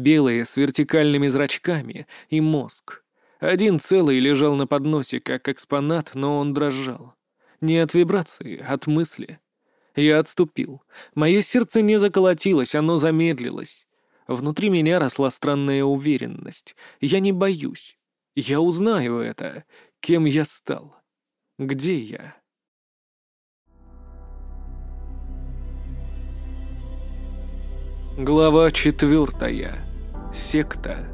белые с вертикальными зрачками, и мозг. Один целый лежал на подносе, как экспонат, но он дрожал. Не от вибрации, от мысли. Я отступил. Мое сердце не заколотилось, оно замедлилось. Внутри меня росла странная уверенность. Я не боюсь. Я узнаю это. Кем я стал? Где я? Глава 4. Секта.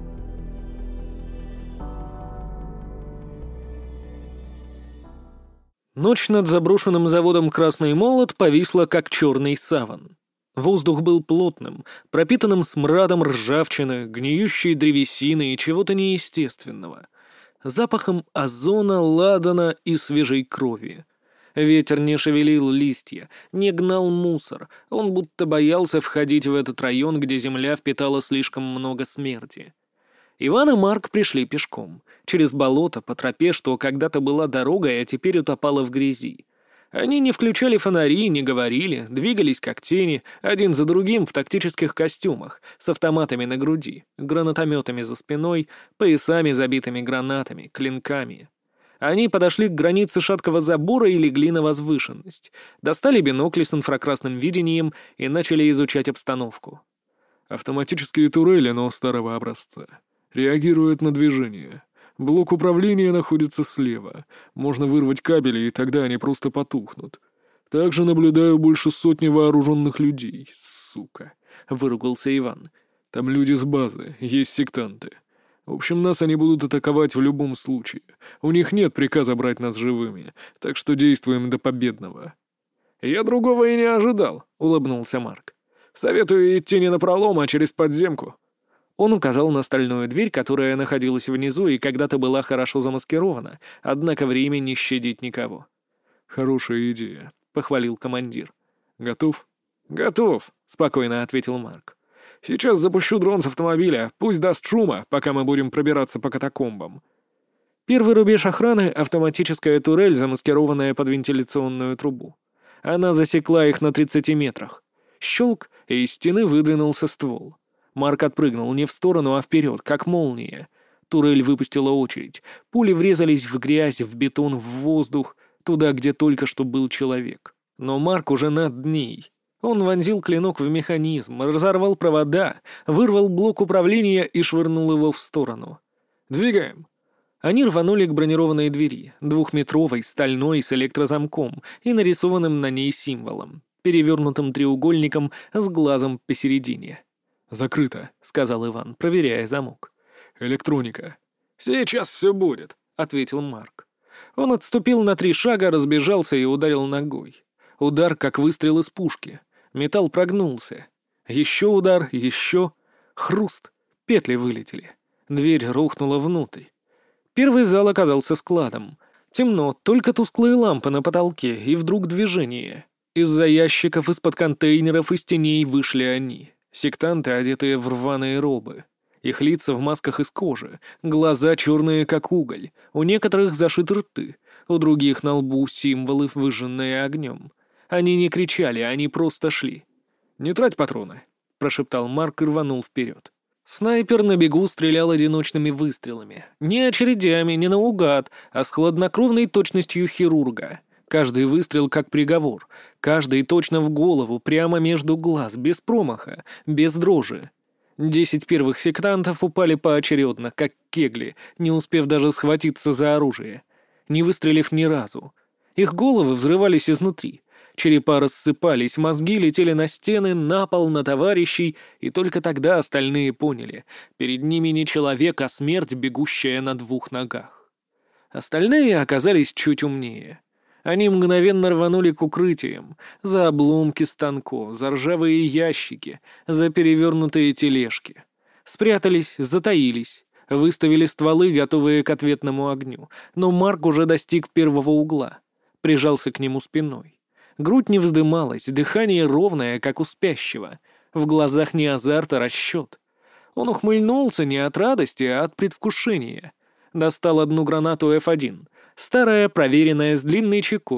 Ночь над заброшенным заводом «Красный молот» повисла, как черный саван. Воздух был плотным, пропитанным смрадом ржавчины, гниющей древесины и чего-то неестественного. Запахом озона, ладана и свежей крови. Ветер не шевелил листья, не гнал мусор, он будто боялся входить в этот район, где земля впитала слишком много смерти. Иван и Марк пришли пешком, через болото, по тропе, что когда-то была дорогой, а теперь утопала в грязи. Они не включали фонари, не говорили, двигались как тени, один за другим в тактических костюмах, с автоматами на груди, гранатометами за спиной, поясами, забитыми гранатами, клинками. Они подошли к границе шаткого забора и легли на возвышенность, достали бинокли с инфракрасным видением и начали изучать обстановку. Автоматические турели, но старого образца. Реагируют на движение. Блок управления находится слева. Можно вырвать кабели, и тогда они просто потухнут. Также наблюдаю больше сотни вооруженных людей. Сука. Выругался Иван. Там люди с базы, есть сектанты. В общем, нас они будут атаковать в любом случае. У них нет приказа брать нас живыми, так что действуем до победного. «Я другого и не ожидал», — улыбнулся Марк. «Советую идти не напролом, а через подземку». Он указал на стальную дверь, которая находилась внизу и когда-то была хорошо замаскирована, однако время не щадит никого. «Хорошая идея», — похвалил командир. «Готов?» «Готов», — спокойно ответил Марк. «Сейчас запущу дрон с автомобиля, пусть даст шума, пока мы будем пробираться по катакомбам». Первый рубеж охраны — автоматическая турель, замаскированная под вентиляционную трубу. Она засекла их на 30 метрах. Щелк, и из стены выдвинулся ствол. Марк отпрыгнул не в сторону, а вперед, как молния. Турель выпустила очередь. Пули врезались в грязь, в бетон, в воздух, туда, где только что был человек. Но Марк уже над ней. Он вонзил клинок в механизм, разорвал провода, вырвал блок управления и швырнул его в сторону. «Двигаем!» Они рванули к бронированной двери, двухметровой, стальной, с электрозамком и нарисованным на ней символом, перевернутым треугольником с глазом посередине. «Закрыто», — сказал Иван, проверяя замок. «Электроника». «Сейчас все будет», — ответил Марк. Он отступил на 3 шага, разбежался и ударил ногой. Удар, как выстрел из пушки. Металл прогнулся. Еще удар, еще. Хруст. Петли вылетели. Дверь рухнула внутрь. Первый зал оказался складом. Темно, только тусклые лампы на потолке, и вдруг движение. Из-за ящиков, из-под контейнеров, из теней вышли они. Сектанты, одетые в рваные робы. Их лица в масках из кожи, глаза черные, как уголь. У некоторых зашиты рты, у других на лбу символы, выжженные огнем. Они не кричали, они просто шли. «Не трать патроны», — прошептал Марк и рванул вперед. Снайпер на бегу стрелял одиночными выстрелами. Не очередями, не наугад, а с хладнокровной точностью хирурга. Каждый выстрел как приговор, каждый точно в голову, прямо между глаз, без промаха, без дрожи. 10 первых сектантов упали поочередно, как кегли, не успев даже схватиться за оружие, не выстрелив ни разу. Их головы взрывались изнутри, черепа рассыпались, мозги летели на стены, на пол, на товарищей, и только тогда остальные поняли — перед ними не человек, а смерть, бегущая на 2 ногах. Остальные оказались чуть умнее. Они мгновенно рванули к укрытиям, за обломки станков, за ржавые ящики, за перевернутые тележки. Спрятались, затаились, выставили стволы, готовые к ответному огню, но Марк уже достиг первого угла, прижался к нему спиной. Грудь не вздымалась, дыхание ровное, как у спящего, в глазах не азарт, а расчет. Он ухмыльнулся не от радости, а от предвкушения. Достал одну гранату F1, старая, проверенная, с длинной чекой.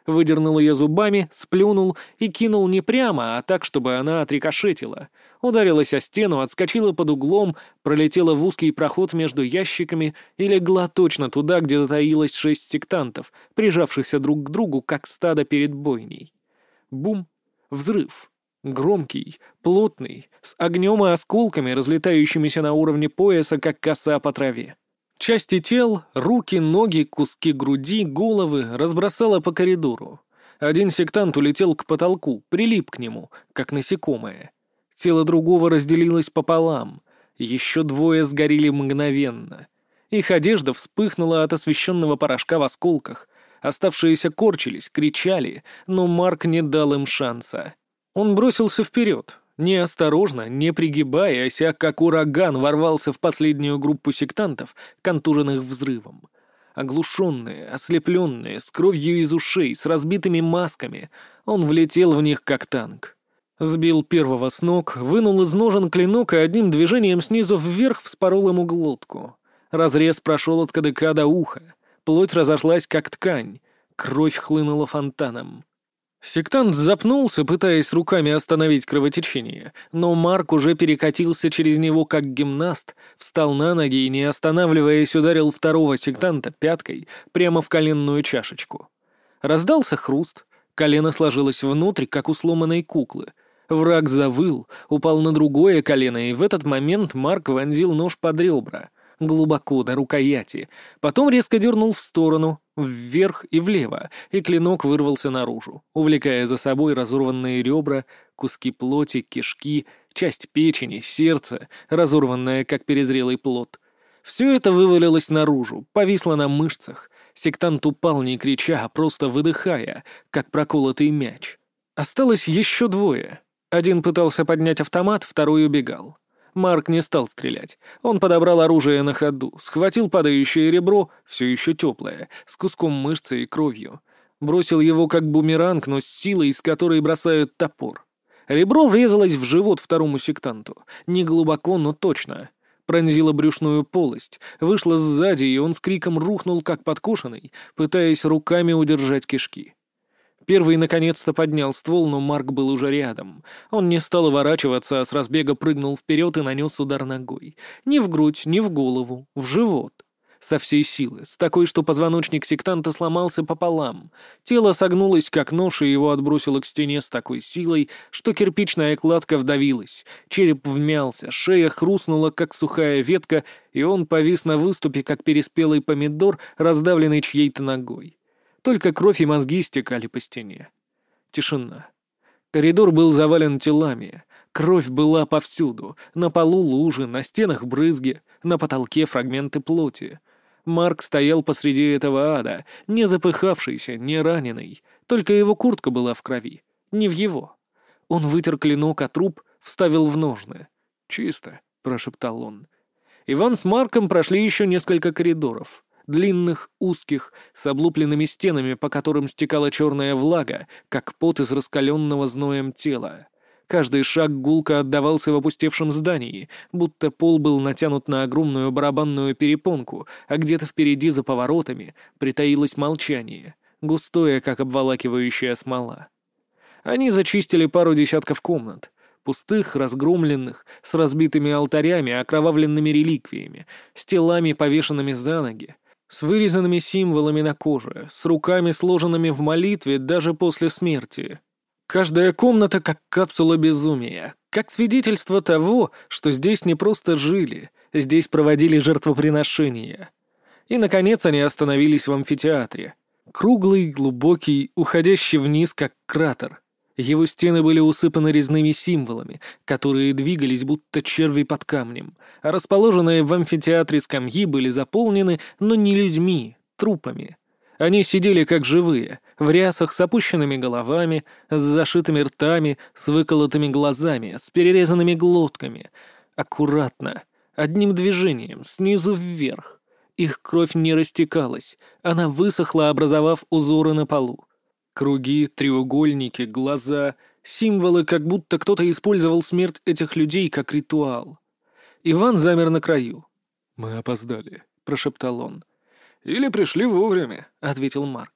Выдернул ее зубами, сплюнул и кинул не прямо, а так, чтобы она отрикошетила. Ударилась о стену, отскочила под углом, пролетела в узкий проход между ящиками и легла точно туда, где затаилось 6 сектантов, прижавшихся друг к другу, как стадо перед бойней. Бум! Взрыв. Громкий, плотный, с огнем и осколками, разлетающимися на уровне пояса, как коса по траве. Части тел, руки, ноги, куски груди, головы разбросало по коридору. Один сектант улетел к потолку, прилип к нему, как насекомое. Тело другого разделилось пополам. Еще двое сгорели мгновенно. Их одежда вспыхнула от освещенного порошка в осколках. Оставшиеся корчились, кричали, но Марк не дал им шанса. Он бросился вперед. Неосторожно, не пригибаясь, а как ураган ворвался в последнюю группу сектантов, контуженных взрывом. Оглушенные, ослепленные, с кровью из ушей, с разбитыми масками, он влетел в них как танк. Сбил первого с ног, вынул из ножен клинок и одним движением снизу вверх вспорол ему глотку. Разрез прошел от кадыка до уха, плоть разошлась как ткань, кровь хлынула фонтаном. Сектант запнулся, пытаясь руками остановить кровотечение, но Марк уже перекатился через него как гимнаст, встал на ноги и, не останавливаясь, ударил второго сектанта пяткой прямо в коленную чашечку. Раздался хруст, колено сложилось внутрь, как у сломанной куклы. Враг завыл, упал на другое колено, и в этот момент Марк вонзил нож под ребра, глубоко до рукояти, потом резко дернул в сторону, вверх и влево, и клинок вырвался наружу, увлекая за собой разорванные ребра, куски плоти, кишки, часть печени, сердце, разорванное, как перезрелый плод. Все это вывалилось наружу, повисло на мышцах. Сектант упал, не крича, а просто выдыхая, как проколотый мяч. Осталось еще двое. Один пытался поднять автомат, второй убегал. Марк не стал стрелять. Он подобрал оружие на ходу, схватил падающее ребро, все еще теплое, с куском мышцы и кровью. Бросил его как бумеранг, но с силой, с которой бросают топор. Ребро врезалось в живот второму сектанту. Не глубоко, но точно. Пронзило брюшную полость, вышло сзади, и он с криком рухнул, как подкошенный, пытаясь руками удержать кишки. Первый наконец-то поднял ствол, но Марк был уже рядом. Он не стал уворачиваться, а с разбега прыгнул вперед и нанес удар ногой. Ни в грудь, ни в голову, в живот. Со всей силы, с такой, что позвоночник сектанта сломался пополам. Тело согнулось, как нож, и его отбросило к стене с такой силой, что кирпичная кладка вдавилась. Череп вмялся, шея хрустнула, как сухая ветка, и он повис на выступе, как переспелый помидор, раздавленный чьей-то ногой. Только кровь и мозги стекали по стене. Тишина. Коридор был завален телами. Кровь была повсюду. На полу лужи, на стенах брызги, на потолке фрагменты плоти. Марк стоял посреди этого ада, не запыхавшийся, не раненый. Только его куртка была в крови. Не в его. Он вытер клинок от труп, вставил в ножны. «Чисто», — прошептал он. Иван с Марком прошли еще несколько коридоров. Длинных, узких, с облупленными стенами, по которым стекала черная влага, как пот из раскаленного зноем тела. Каждый шаг гулко отдавался в опустевшем здании, будто пол был натянут на огромную барабанную перепонку, а где-то впереди за поворотами притаилось молчание, густое, как обволакивающая смола. Они зачистили пару десятков комнат. Пустых, разгромленных, с разбитыми алтарями, окровавленными реликвиями, с телами, повешенными за ноги, с вырезанными символами на коже, с руками, сложенными в молитве даже после смерти. Каждая комната как капсула безумия, как свидетельство того, что здесь не просто жили, здесь проводили жертвоприношения. И, наконец, они остановились в амфитеатре. Круглый, глубокий, уходящий вниз, как кратер. Его стены были усыпаны резными символами, которые двигались будто черви под камнем, а расположенные в амфитеатре скамьи были заполнены, но не людьми, трупами. Они сидели как живые, в рясах с опущенными головами, с зашитыми ртами, с выколотыми глазами, с перерезанными глотками. Аккуратно, одним движением, снизу вверх. Их кровь не растекалась, она высохла, образовав узоры на полу. Круги, треугольники, глаза, символы, как будто кто-то использовал смерть этих людей как ритуал. Иван замер на краю. «Мы опоздали», — прошептал он. «Или пришли вовремя», — ответил Марк.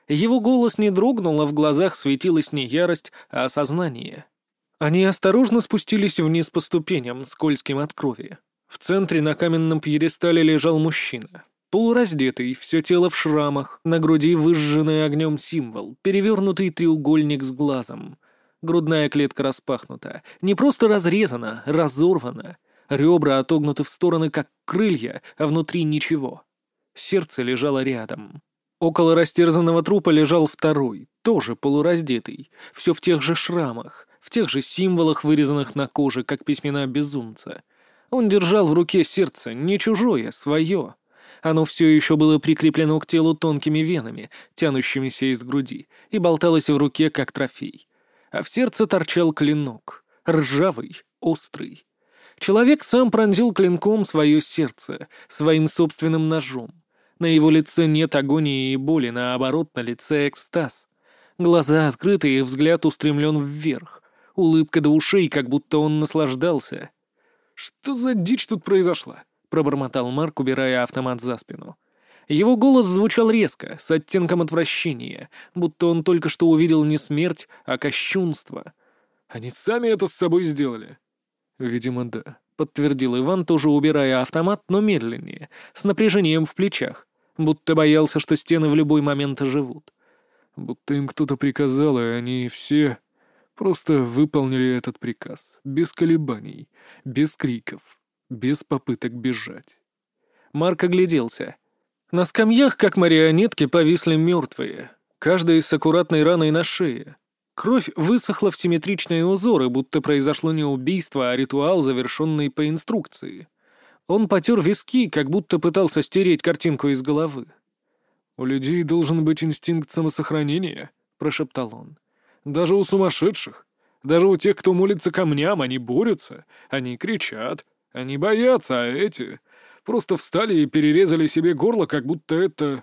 Его голос не дрогнул, а в глазах светилась не ярость, а осознание. Они осторожно спустились вниз по ступеням, скользким от крови. В центре на каменном пьедестале лежал мужчина. Полураздетый, все тело в шрамах, на груди выжженный огнем символ, перевернутый треугольник с глазом. Грудная клетка распахнута, не просто разрезана, разорвана. Ребра отогнуты в стороны, как крылья, а внутри ничего. Сердце лежало рядом. Около растерзанного трупа лежал второй, тоже полураздетый, все в тех же шрамах, в тех же символах, вырезанных на коже, как письмена безумца. Он держал в руке сердце, не чужое, свое. Оно все еще было прикреплено к телу тонкими венами, тянущимися из груди, и болталось в руке, как трофей. А в сердце торчал клинок, ржавый, острый. Человек сам пронзил клинком свое сердце, своим собственным ножом. На его лице нет агонии и боли, наоборот, на лице экстаз. Глаза открыты, и взгляд устремлен вверх. Улыбка до ушей, как будто он наслаждался. «Что за дичь тут произошла?» — пробормотал Марк, убирая автомат за спину. Его голос звучал резко, с оттенком отвращения, будто он только что увидел не смерть, а кощунство. «Они сами это с собой сделали?» «Видимо, да», — подтвердил Иван, тоже убирая автомат, но медленнее, с напряжением в плечах, будто боялся, что стены в любой момент оживут. Будто им кто-то приказал, и они все просто выполнили этот приказ, без колебаний, без криков, без попыток бежать. Марк огляделся. На скамьях, как марионетки, повисли мертвые, каждая с аккуратной раной на шее. Кровь высохла в симметричные узоры, будто произошло не убийство, а ритуал, завершенный по инструкции. Он потер виски, как будто пытался стереть картинку из головы. «У людей должен быть инстинкт самосохранения», — прошептал он. «Даже у сумасшедших, даже у тех, кто молится камням, они борются, они кричат, они боятся, а эти просто встали и перерезали себе горло, как будто это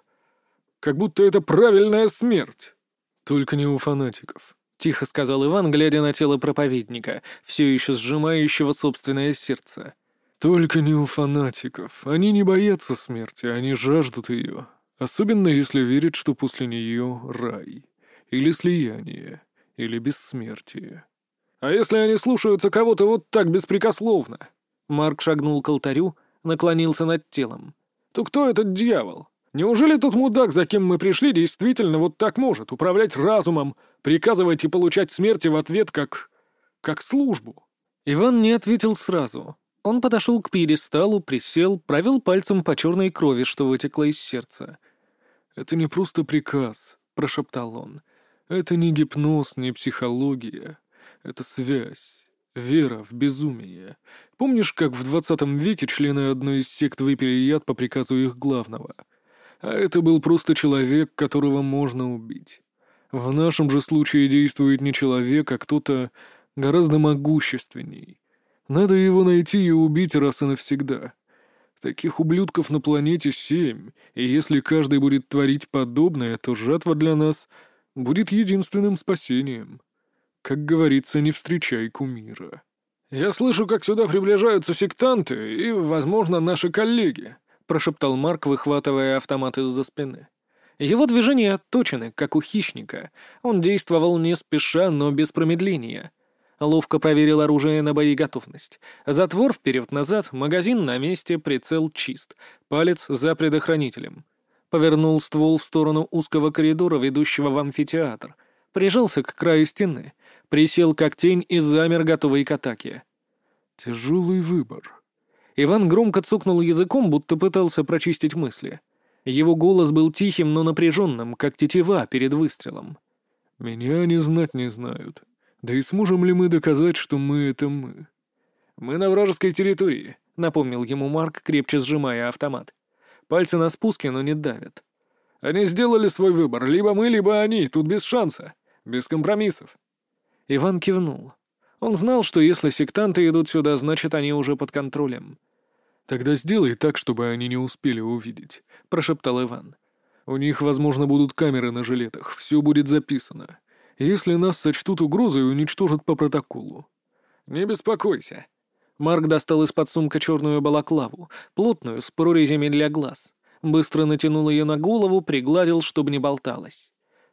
правильная смерть». «Только не у фанатиков», — тихо сказал Иван, глядя на тело проповедника, все еще сжимающего собственное сердце. «Только не у фанатиков. Они не боятся смерти, они жаждут ее. Особенно если верят, что после нее рай. Или слияние. Или бессмертие. А если они слушаются кого-то вот так беспрекословно?» Марк шагнул к алтарю, наклонился над телом. «То кто этот дьявол? Неужели тот мудак, за кем мы пришли, действительно вот так может управлять разумом, приказывать и получать смерти в ответ как службу?» Иван не ответил сразу. Он подошел к пьедесталу, присел, провел пальцем по черной крови, что вытекло из сердца. «Это не просто приказ», — прошептал он. «Это не гипноз, не психология. Это связь, вера в безумие. Помнишь, как в 20 веке члены одной из сект выпили яд по приказу их главного? А это был просто человек, которого можно убить. В нашем же случае действует не человек, а кто-то гораздо могущественней. Надо его найти и убить раз и навсегда. Таких ублюдков на планете 7, и если каждый будет творить подобное, то жатва для нас будет единственным спасением. Как говорится, не встречай кумира». «Я слышу, как сюда приближаются сектанты и, возможно, наши коллеги», — прошептал Марк, выхватывая автомат из-за спины. Его движения отточены, как у хищника. Он действовал не спеша, но без промедления. Ловко проверил оружие на боеготовность. Затвор вперед-назад, магазин на месте, прицел чист. Палец за предохранителем. Повернул ствол в сторону узкого коридора, ведущего в амфитеатр. Прижался к краю стены. Присел как тень и замер, готовый к атаке. «Тяжелый выбор». Иван громко цокнул языком, будто пытался прочистить мысли. Его голос был тихим, но напряженным, как тетива перед выстрелом. «Меня они знать не знают. Да и сможем ли мы доказать, что мы — это мы?» «Мы на вражеской территории», — напомнил ему Марк, крепче сжимая автомат. Пальцы на спуске, но не давят. «Они сделали свой выбор. Либо мы, либо они. Тут без шанса. Без компромиссов». Иван кивнул. Он знал, что если сектанты идут сюда, значит, они уже под контролем. «Тогда сделай так, чтобы они не успели увидеть», — прошептал Иван. «У них, возможно, будут камеры на жилетах. Все будет записано. Если нас сочтут угрозой, уничтожат по протоколу». «Не беспокойся». Марк достал из-под сумка черную балаклаву, плотную, с прорезями для глаз. Быстро натянул ее на голову, пригладил, чтобы не болталась.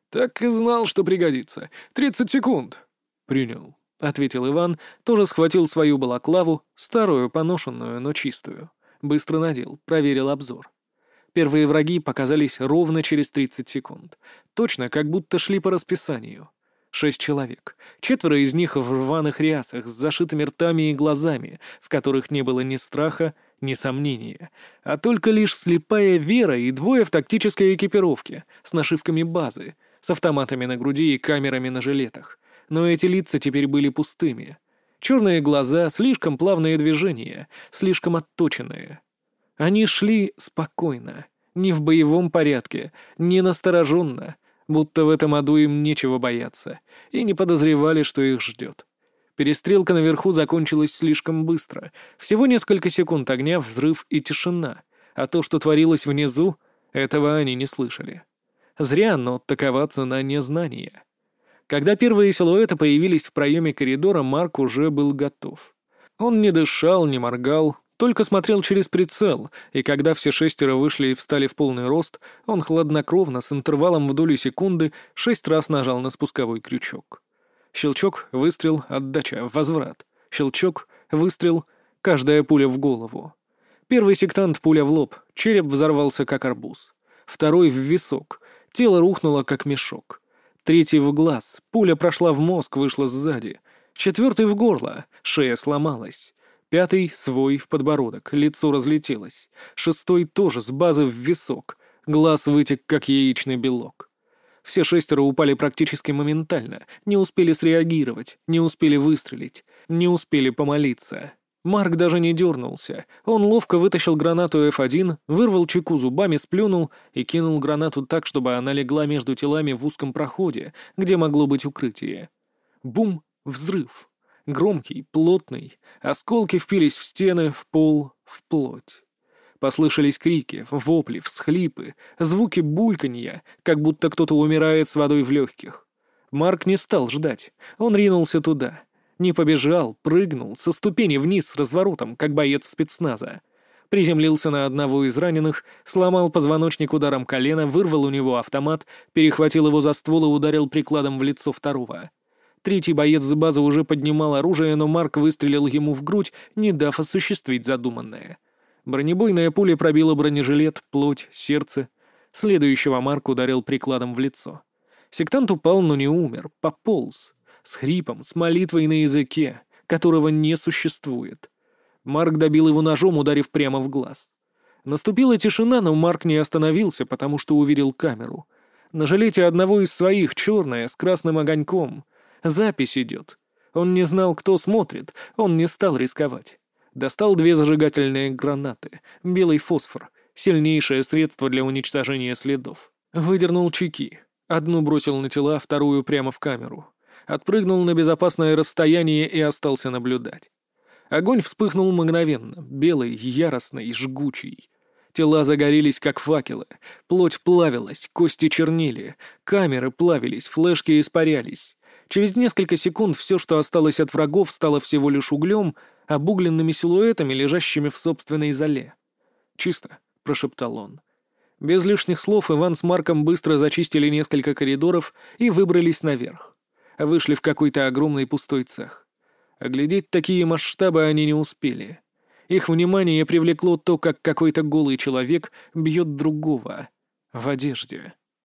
«Так и знал, что пригодится. 30 секунд». «Принял», — ответил Иван, тоже схватил свою балаклаву, старую, поношенную, но чистую. Быстро надел, проверил обзор. Первые враги показались ровно через 30 секунд. Точно, как будто шли по расписанию. 6 человек. 4 из них в рваных рясах, с зашитыми ртами и глазами, в которых не было ни страха, ни сомнения, а только лишь слепая вера и 2 в тактической экипировке, с нашивками базы, с автоматами на груди и камерами на жилетах. Но эти лица теперь были пустыми. Черные глаза, слишком плавные движения, слишком отточенные. Они шли спокойно, не в боевом порядке, не настороженно, будто в этом аду им нечего бояться, и не подозревали, что их ждет. Перестрелка наверху закончилась слишком быстро. Всего несколько секунд огня, взрыв и тишина. А то, что творилось внизу, этого они не слышали. Зря, но такова цена незнания. Когда первые силуэты появились в проеме коридора, Марк уже был готов. Он не дышал, не моргал, только смотрел через прицел, и когда все 6 вышли и встали в полный рост, он хладнокровно, с интервалом в долю секунды, 6 раз нажал на спусковой крючок. Щелчок, выстрел, отдача, возврат. Щелчок, выстрел, каждая пуля в голову. Первый сектант — пуля в лоб, череп взорвался, как арбуз. Второй — в висок, тело рухнуло, как мешок. Третий — в глаз, пуля прошла в мозг, вышла сзади. 4 — в горло, шея сломалась. 5 — свой в подбородок, лицо разлетелось. 6 тоже с базы в висок, глаз вытек, как яичный белок. Все 6 упали практически моментально, не успели среагировать, не успели выстрелить, не успели помолиться. Марк даже не дернулся. Он ловко вытащил гранату F1, вырвал чеку зубами, сплюнул и кинул гранату так, чтобы она легла между телами в узком проходе, где могло быть укрытие. Бум! Взрыв. Громкий, плотный. Осколки впились в стены, в пол, в плоть. Послышались крики, вопли, всхлипы, звуки бульканья, как будто кто-то умирает с водой в легких. Марк не стал ждать. Он ринулся туда. Не побежал, прыгнул, со ступени вниз с разворотом, как боец спецназа. Приземлился на одного из раненых, сломал позвоночник ударом колена, вырвал у него автомат, перехватил его за ствол и ударил прикладом в лицо второго. Третий боец с базы уже поднимал оружие, но Марк выстрелил ему в грудь, не дав осуществить задуманное. Бронебойная пуля пробила бронежилет, плоть, сердце. Следующего Марк ударил прикладом в лицо. Сектант упал, но не умер, пополз. С хрипом, с молитвой на языке, которого не существует. Марк добил его ножом, ударив прямо в глаз. Наступила тишина, но Марк не остановился, потому что увидел камеру. На жилете одного из своих, черная, с красным огоньком. Запись идет. Он не знал, кто смотрит, он не стал рисковать. Достал 2 зажигательные гранаты, белый фосфор, сильнейшее средство для уничтожения следов. Выдернул чеки. Одну бросил на тела, вторую прямо в камеру. Отпрыгнул на безопасное расстояние и остался наблюдать. Огонь вспыхнул мгновенно, белый, яростный, жгучий. Тела загорелись, как факелы. Плоть плавилась, кости чернили, камеры плавились, флешки испарялись. Через несколько секунд все, что осталось от врагов, стало всего лишь углем, обугленными силуэтами, лежащими в собственной золе. «Чисто», — прошептал он. Без лишних слов Иван с Марком быстро зачистили несколько коридоров и выбрались наверх. Вышли в какой-то огромный пустой цех. Оглядеть такие масштабы они не успели. Их внимание привлекло то, как какой-то голый человек бьет другого в одежде.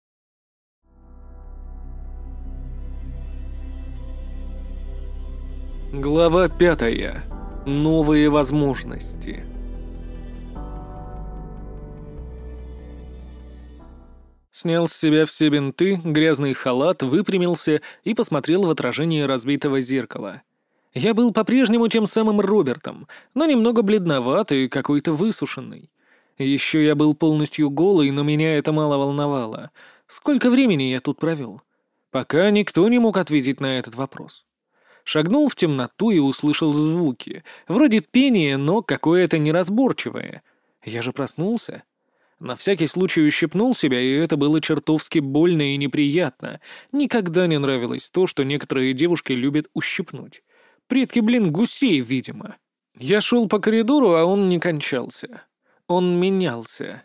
Глава 5. Новые возможности. Снял с себя все бинты, грязный халат, выпрямился и посмотрел в отражение разбитого зеркала. Я был по-прежнему тем самым Робертом, но немного бледноват и какой-то высушенный. Еще я был полностью голый, но меня это мало волновало. Сколько времени я тут провел? Пока никто не мог ответить на этот вопрос. Шагнул в темноту и услышал звуки. Вроде пения, но какое-то неразборчивое. Я же проснулся. На всякий случай ущипнул себя, и это было чертовски больно и неприятно. Никогда не нравилось то, что некоторые девушки любят ущипнуть. Предки, гусей, видимо. Я шел по коридору, а он не кончался. Он менялся.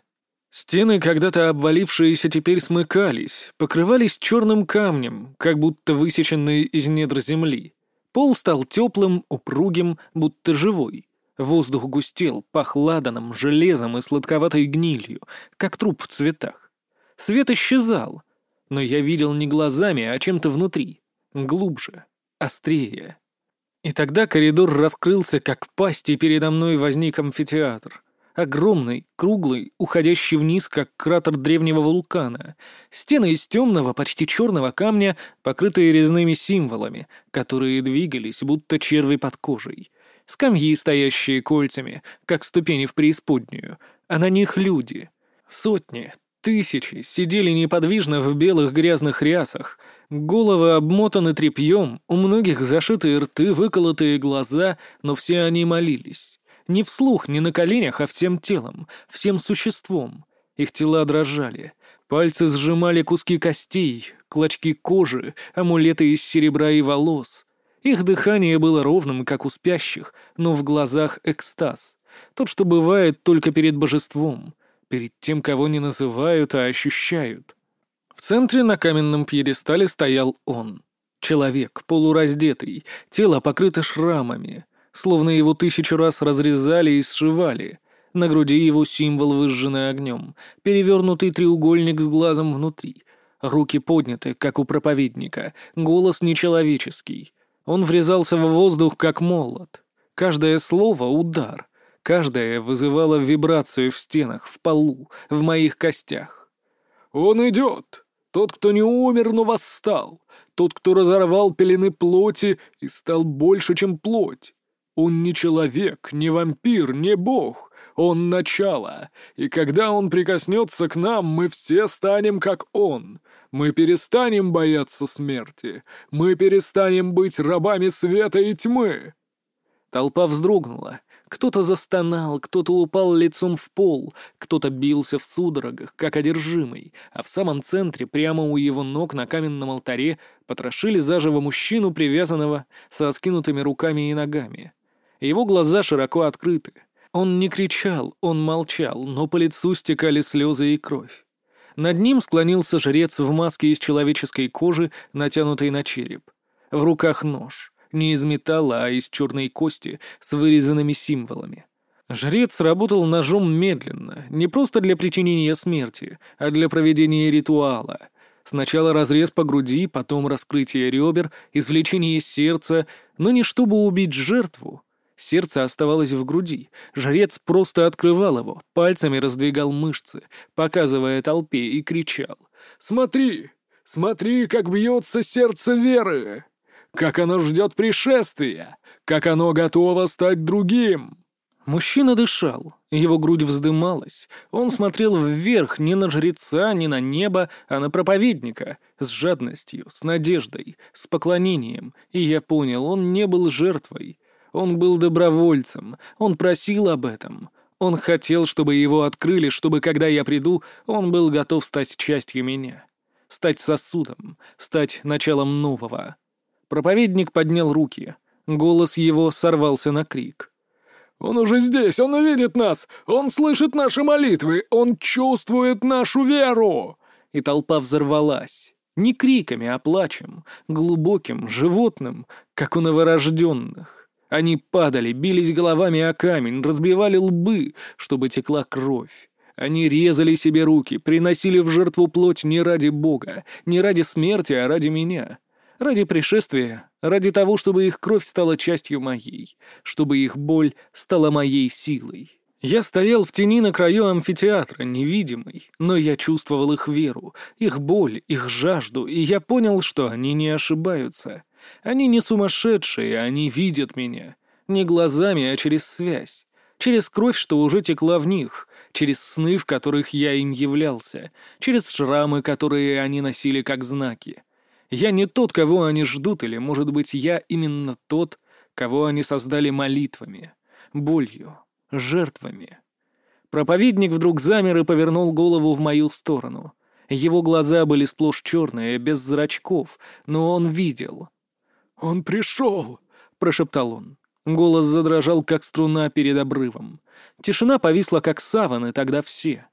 Стены, когда-то обвалившиеся, теперь смыкались, покрывались черным камнем, как будто высеченные из недр земли. Пол стал теплым, упругим, будто живой. Воздух густел, пах ладаном, железом и сладковатой гнилью, как труп в цветах. Свет исчезал, но я видел не глазами, а чем-то внутри, глубже, острее. И тогда коридор раскрылся, как пасть, и передо мной возник амфитеатр. Огромный, круглый, уходящий вниз, как кратер древнего вулкана. Стены из темного, почти черного камня, покрытые резными символами, которые двигались, будто черви под кожей. Скамьи, стоящие кольцами, как ступени в преисподнюю, а на них люди. Сотни, тысячи сидели неподвижно в белых грязных рясах, головы обмотаны тряпьем, у многих зашитые рты, выколотые глаза, но все они молились. Не вслух, не на коленях, а всем телом, всем существом. Их тела дрожали. Пальцы сжимали куски костей, клочки кожи, амулеты из серебра и волос. Их дыхание было ровным, как у спящих, но в глазах экстаз. Тот, что бывает только перед божеством, перед тем, кого не называют, а ощущают. В центре на каменном пьедестале стоял он. Человек, полураздетый, тело покрыто шрамами. Словно его 1000 раз разрезали и сшивали. На груди его символ, выжженный огнем, перевернутый треугольник с глазом внутри. Руки подняты, как у проповедника, голос нечеловеческий. Он врезался в воздух, как молот. Каждое слово — удар. Каждое вызывало вибрацию в стенах, в полу, в моих костях. «Он идет! Тот, кто не умер, но восстал! Тот, кто разорвал пелены плоти и стал больше, чем плоть! Он не человек, не вампир, не бог. Он начало. И когда он прикоснется к нам, мы все станем как он. Мы перестанем бояться смерти. Мы перестанем быть рабами света и тьмы». Толпа вздрогнула. Кто-то застонал, кто-то упал лицом в пол, кто-то бился в судорогах, как одержимый, а в самом центре, прямо у его ног на каменном алтаре, потрошили заживо мужчину, привязанного со скинутыми руками и ногами. Его глаза широко открыты. Он не кричал, он молчал, но по лицу стекали слезы и кровь. Над ним склонился жрец в маске из человеческой кожи, натянутой на череп. В руках нож. Не из металла, а из черной кости с вырезанными символами. Жрец работал ножом медленно, не просто для причинения смерти, а для проведения ритуала. Сначала разрез по груди, потом раскрытие ребер, извлечение сердца, но не чтобы убить жертву. Сердце оставалось в груди. Жрец просто открывал его, пальцами раздвигал мышцы, показывая толпе, и кричал: «Смотри! Смотри, как бьется сердце веры! Как оно ждет пришествия! Как оно готово стать другим!» Мужчина дышал, его грудь вздымалась. Он смотрел вверх не на жреца, не на небо, а на проповедника, с жадностью, с надеждой, с поклонением. И я понял, он не был жертвой. Он был добровольцем, он просил об этом. Он хотел, чтобы его открыли, чтобы, когда я приду, он был готов стать частью меня. Стать сосудом, стать началом нового. Проповедник поднял руки. Голос его сорвался на крик. «Он уже здесь, он видит нас, он слышит наши молитвы, он чувствует нашу веру!» И толпа взорвалась. Не криками, а плачем, глубоким, животным, как у новорожденных. Они падали, бились головами о камень, разбивали лбы, чтобы текла кровь. Они резали себе руки, приносили в жертву плоть не ради Бога, не ради смерти, а ради меня. Ради пришествия, ради того, чтобы их кровь стала частью моей, чтобы их боль стала моей силой. Я стоял в тени на краю амфитеатра, невидимый, но я чувствовал их веру, их боль, их жажду, и я понял, что они не ошибаются. Они не сумасшедшие, они видят меня. Не глазами, а через связь. Через кровь, что уже текла в них. Через сны, в которых я им являлся. Через шрамы, которые они носили как знаки. Я не тот, кого они ждут, или, может быть, я именно тот, кого они создали молитвами, болью, жертвами. Проповедник вдруг замер и повернул голову в мою сторону. Его глаза были сплошь черные, без зрачков, но он видел. «Он пришел!» — прошептал он. Голос задрожал, как струна перед обрывом. Тишина повисла, как саван, и тогда все.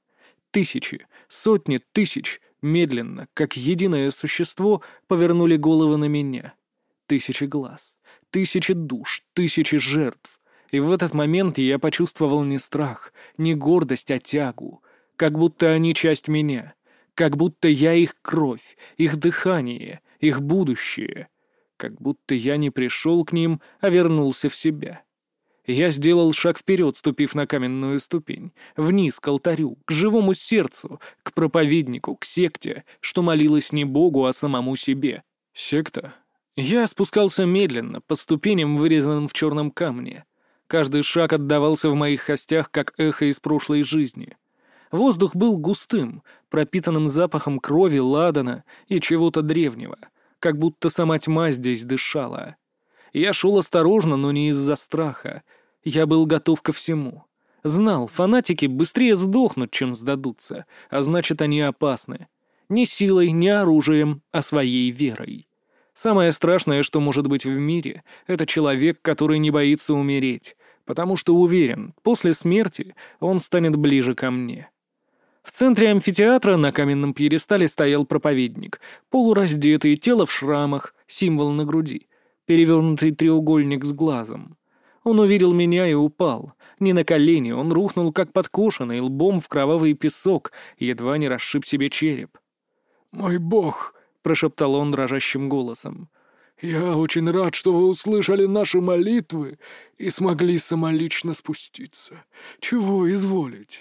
Тысячи, сотни тысяч, медленно, как единое существо, повернули головы на меня. Тысячи глаз, тысячи душ, тысячи жертв. И в этот момент я почувствовал не страх, не гордость, а тягу. Как будто они часть меня. Как будто я их кровь, их дыхание, их будущее. Как будто я не пришел к ним, а вернулся в себя. Я сделал шаг вперед, ступив на каменную ступень, вниз к алтарю, к живому сердцу, к проповеднику, к секте, что молилась не Богу, а самому себе. Секта? Я спускался медленно, по ступеням, вырезанным в черном камне. Каждый шаг отдавался в моих костях, как эхо из прошлой жизни. Воздух был густым, пропитанным запахом крови, ладана и чего-то древнего, как будто сама тьма здесь дышала. Я шел осторожно, но не из-за страха. Я был готов ко всему. Знал, фанатики быстрее сдохнут, чем сдадутся, а значит, они опасны. Не силой, не оружием, а своей верой. Самое страшное, что может быть в мире, это человек, который не боится умереть, потому что уверен, после смерти он станет ближе ко мне. В центре амфитеатра на каменном пьедестале стоял проповедник, полураздетый, тело в шрамах, символ на груди, перевернутый треугольник с глазом. Он увидел меня и упал. Не на колени, он рухнул как подкошенный, лбом в кровавый песок, едва не расшиб себе череп. «Мой бог!» — прошептал он дрожащим голосом. «Я очень рад, что вы услышали наши молитвы и смогли самолично спуститься. Чего изволите?»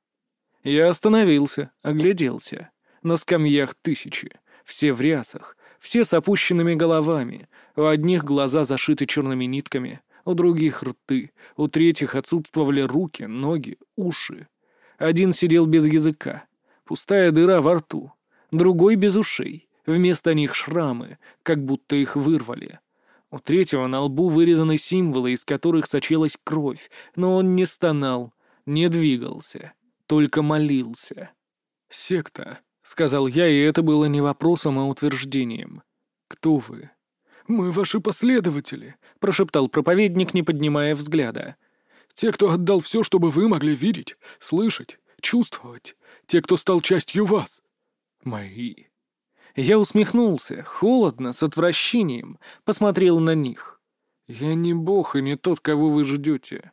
Я остановился, огляделся. На скамьях тысячи, все в рясах, все с опущенными головами. У одних глаза зашиты черными нитками, у других рты, у третьих отсутствовали руки, ноги, уши. Один сидел без языка, пустая дыра во рту, другой без ушей, вместо них шрамы, как будто их вырвали. У третьего на лбу вырезаны символы, из которых сочилась кровь, но он не стонал, не двигался, только молился. «Секта», — сказал я, и это было не вопросом, а утверждением. «Кто вы?» «Мы ваши последователи», — прошептал проповедник, не поднимая взгляда. «Те, кто отдал все, чтобы вы могли видеть, слышать, чувствовать. Те, кто стал частью вас. Мои». Я усмехнулся, холодно, с отвращением, посмотрел на них. «Я не бог и не тот, кого вы ждете.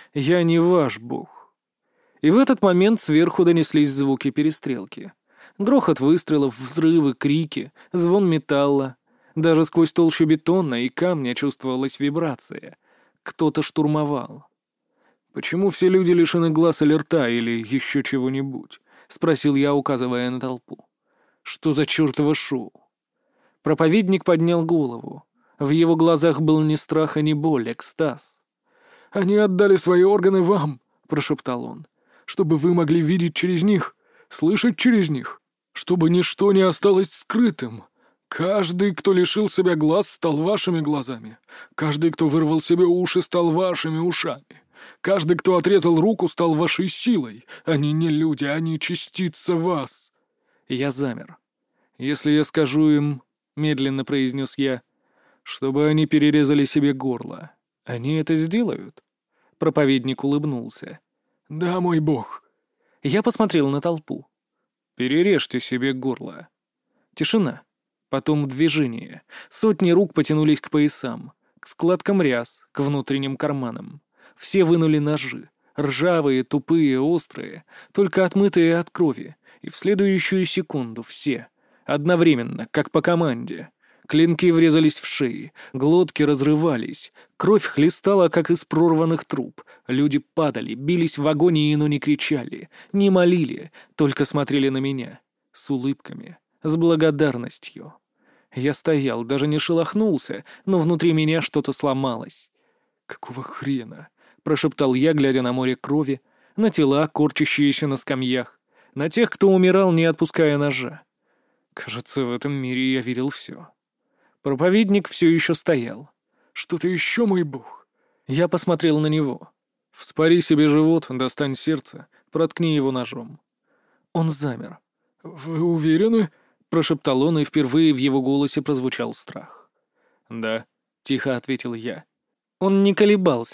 Я не ваш бог». И в этот момент сверху донеслись звуки перестрелки. Грохот выстрелов, взрывы, крики, звон металла. Даже сквозь толщу бетона и камня чувствовалась вибрация. Кто-то штурмовал. «Почему все люди лишены глаз или рта, или еще чего-нибудь?» — спросил я, указывая на толпу. «Что за чертово шоу?» Проповедник поднял голову. В его глазах был ни страх, ни боль, экстаз. «Они отдали свои органы вам», — прошептал он, «чтобы вы могли видеть через них, слышать через них, чтобы ничто не осталось скрытым. Каждый, кто лишил себя глаз, стал вашими глазами. Каждый, кто вырвал себе уши, стал вашими ушами. Каждый, кто отрезал руку, стал вашей силой. Они не люди, они частица вас». Я замер. «Если я скажу им, — медленно произнес я, — чтобы они перерезали себе горло, они это сделают?» Проповедник улыбнулся. «Да, мой бог». Я посмотрел на толпу. «Перережьте себе горло». Тишина. Потом движение. Сотни рук потянулись к поясам, к складкам ряс, к внутренним карманам. Все вынули ножи. Ржавые, тупые, острые, только отмытые от крови. И в следующую секунду все. Одновременно, как по команде. Клинки врезались в шеи, глотки разрывались. Кровь хлестала, как из прорванных труб. Люди падали, бились в агонии, но не кричали, не молили, только смотрели на меня. С улыбками, с благодарностью. Я стоял, даже не шелохнулся, но внутри меня что-то сломалось. «Какого хрена?» — прошептал я, глядя на море крови, на тела, корчащиеся на скамьях, на тех, кто умирал, не отпуская ножа. Кажется, в этом мире я видел все. Проповедник все еще стоял. «Что-то еще, мой бог?» Я посмотрел на него. «Вспори себе живот, достань сердце, проткни его ножом». Он замер. «Вы уверены?» — прошептал он, и впервые в его голосе прозвучал страх. «Да», — тихо ответил я. Он не колебался.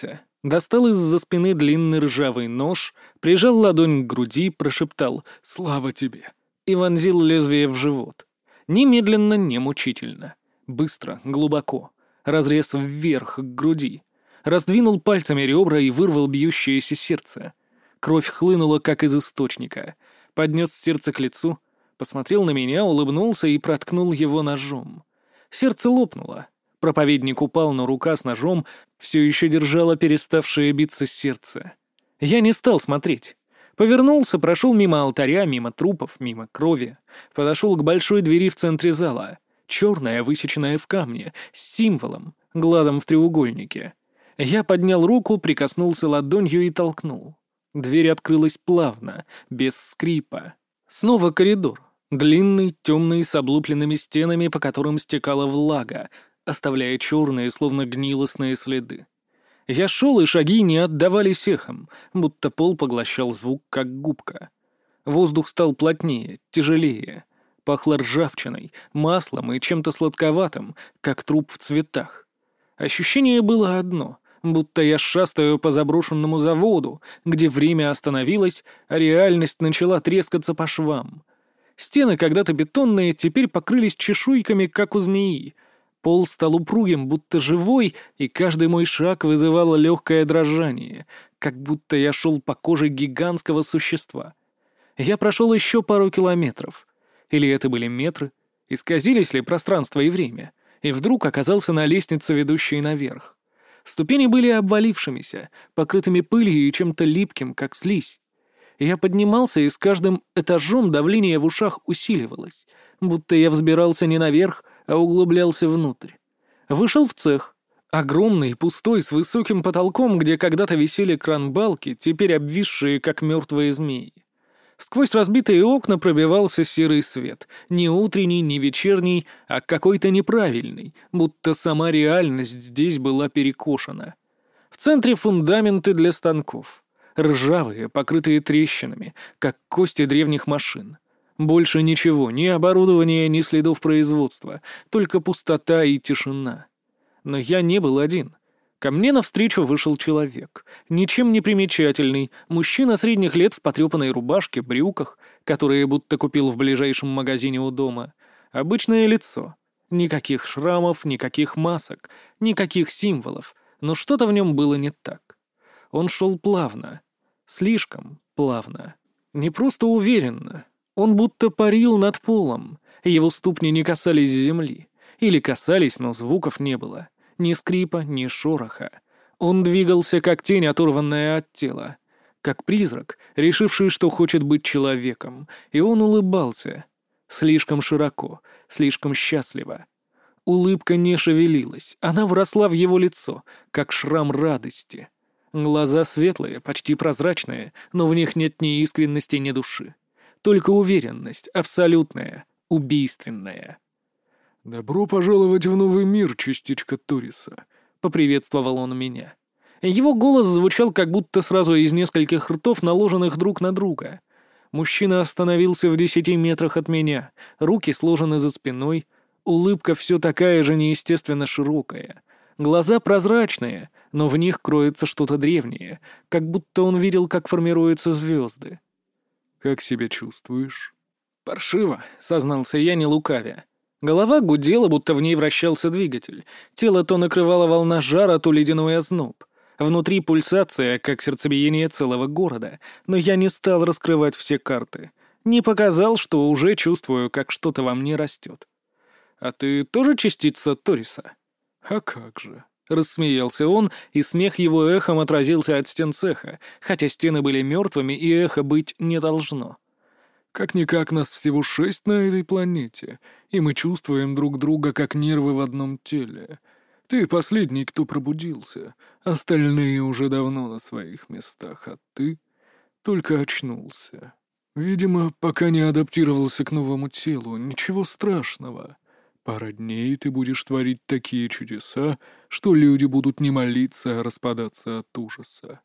Достал из-за спины длинный ржавый нож, прижал ладонь к груди, прошептал «Слава тебе!» и вонзил лезвие в живот. Немедленно, не мучительно. Быстро, глубоко. Разрез вверх, к груди. Раздвинул пальцами ребра и вырвал бьющееся сердце. Кровь хлынула, как из источника. Поднес сердце к лицу, посмотрел на меня, улыбнулся и проткнул его ножом. Сердце лопнуло. Проповедник упал, но рука с ножом все еще держала переставшее биться сердце. Я не стал смотреть. Повернулся, прошел мимо алтаря, мимо трупов, мимо крови. Подошел к большой двери в центре зала. Черная, высеченная в камне, с символом, глазом в треугольнике. Я поднял руку, прикоснулся ладонью и толкнул. Дверь открылась плавно, без скрипа. Снова коридор. Длинный, темный, с облупленными стенами, по которым стекала влага, оставляя черные, словно гнилостные следы. Я шел, и шаги не отдавались эхом, будто пол поглощал звук, как губка. Воздух стал плотнее, тяжелее. Пахло ржавчиной, маслом и чем-то сладковатым, как труп в цветах. Ощущение было одно, будто я шастаю по заброшенному заводу, где время остановилось, а реальность начала трескаться по швам. Стены, когда-то бетонные, теперь покрылись чешуйками, как у змеи. Пол стал упругим, будто живой, и каждый мой шаг вызывало легкое дрожание, как будто я шел по коже гигантского существа. Я прошел еще пару километров. Или это были метры? Исказились ли пространство и время? И вдруг оказался на лестнице, ведущей наверх. Ступени были обвалившимися, покрытыми пылью и чем-то липким, как слизь. Я поднимался, и с каждым этажом давление в ушах усиливалось, будто я взбирался не наверх, а углублялся внутрь. Вышел в цех. Огромный, пустой, с высоким потолком, где когда-то висели кран-балки, теперь обвисшие, как мертвые змеи. Сквозь разбитые окна пробивался серый свет. Не утренний, не вечерний, а какой-то неправильный, будто сама реальность здесь была перекошена. В центре фундаменты для станков. Ржавые, покрытые трещинами, как кости древних машин. Больше ничего, ни оборудования, ни следов производства, только пустота и тишина. Но я не был один. Ко мне навстречу вышел человек. Ничем не примечательный, мужчина средних лет в потрепанной рубашке, брюках, которые будто купил в ближайшем магазине у дома. Обычное лицо. Никаких шрамов, никаких масок, никаких символов, но что-то в нем было не так. Он шел плавно. Слишком плавно. Не просто уверенно. Он будто парил над полом. Его ступни не касались земли. Или касались, но звуков не было. Ни скрипа, ни шороха. Он двигался, как тень, оторванная от тела. Как призрак, решивший, что хочет быть человеком. И он улыбался. Слишком широко, слишком счастливо. Улыбка не шевелилась. Она вросла в его лицо, как шрам радости. Глаза светлые, почти прозрачные, но в них нет ни искренности, ни души. Только уверенность, абсолютная, убийственная. «Добро пожаловать в новый мир, частичка Ториса», — поприветствовал он меня. Его голос звучал как будто сразу из нескольких ртов, наложенных друг на друга. Мужчина остановился в 10 метрах от меня, руки сложены за спиной, улыбка все такая же неестественно широкая. Глаза прозрачные, но в них кроется что-то древнее, как будто он видел, как формируются звезды. «Как себя чувствуешь?» «Паршиво», — сознался я, не лукавя. Голова гудела, будто в ней вращался двигатель. Тело то накрывала волна жара, то ледяной озноб. Внутри пульсация, как сердцебиение целого города. Но я не стал раскрывать все карты. Не показал, что уже чувствую, как что-то во мне растет. «А ты тоже частица Ториса?» «А как же?» — рассмеялся он, и смех его эхом отразился от стен цеха, хотя стены были мертвыми, и эхо быть не должно. «Как-никак нас всего 6 на этой планете, и мы чувствуем друг друга как нервы в одном теле. Ты последний, кто пробудился, остальные уже давно на своих местах, а ты только очнулся. Видимо, пока не адаптировался к новому телу, ничего страшного. Пара дней ты будешь творить такие чудеса, что люди будут не молиться, а распадаться от ужаса».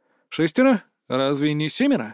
6? Разве не 7?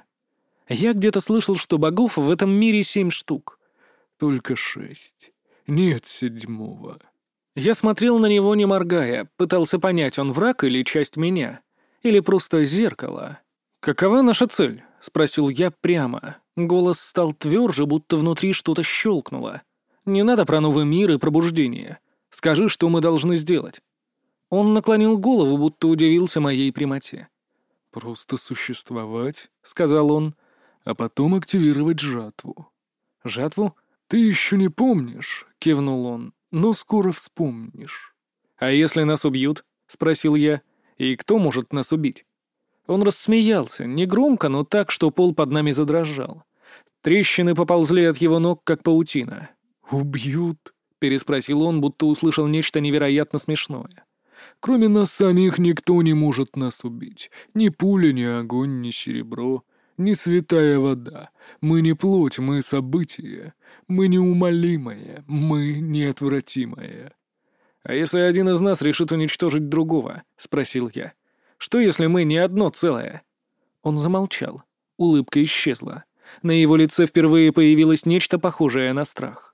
Я где-то слышал, что богов в этом мире 7 штук. «Только 6. Нет 7-го». Я смотрел на него, не моргая, пытался понять, он враг или часть меня. Или просто зеркало? «Какова наша цель?» — спросил я прямо. Голос стал тверже, будто внутри что-то щелкнуло. «Не надо про новый мир и пробуждение. Скажи, что мы должны сделать». Он наклонил голову, будто удивился моей прямоте. «Просто существовать», — сказал он, — «а потом активировать жатву». «Жатву?» «Ты еще не помнишь», — кивнул он, — «но скоро вспомнишь». «А если нас убьют?» — спросил я. «И кто может нас убить?» Он рассмеялся, негромко, но так, что пол под нами задрожал. Трещины поползли от его ног, как паутина. «Убьют?» — переспросил он, будто услышал нечто невероятно смешное. «Кроме нас самих никто не может нас убить. Ни пуля, ни огонь, ни серебро, ни святая вода. Мы не плоть, мы событие. Мы неумолимое, мы неотвратимое». «А если один из нас решит уничтожить другого?» — спросил я. «Что, если мы не одно целое?» Он замолчал. Улыбка исчезла. На его лице впервые появилось нечто похожее на страх.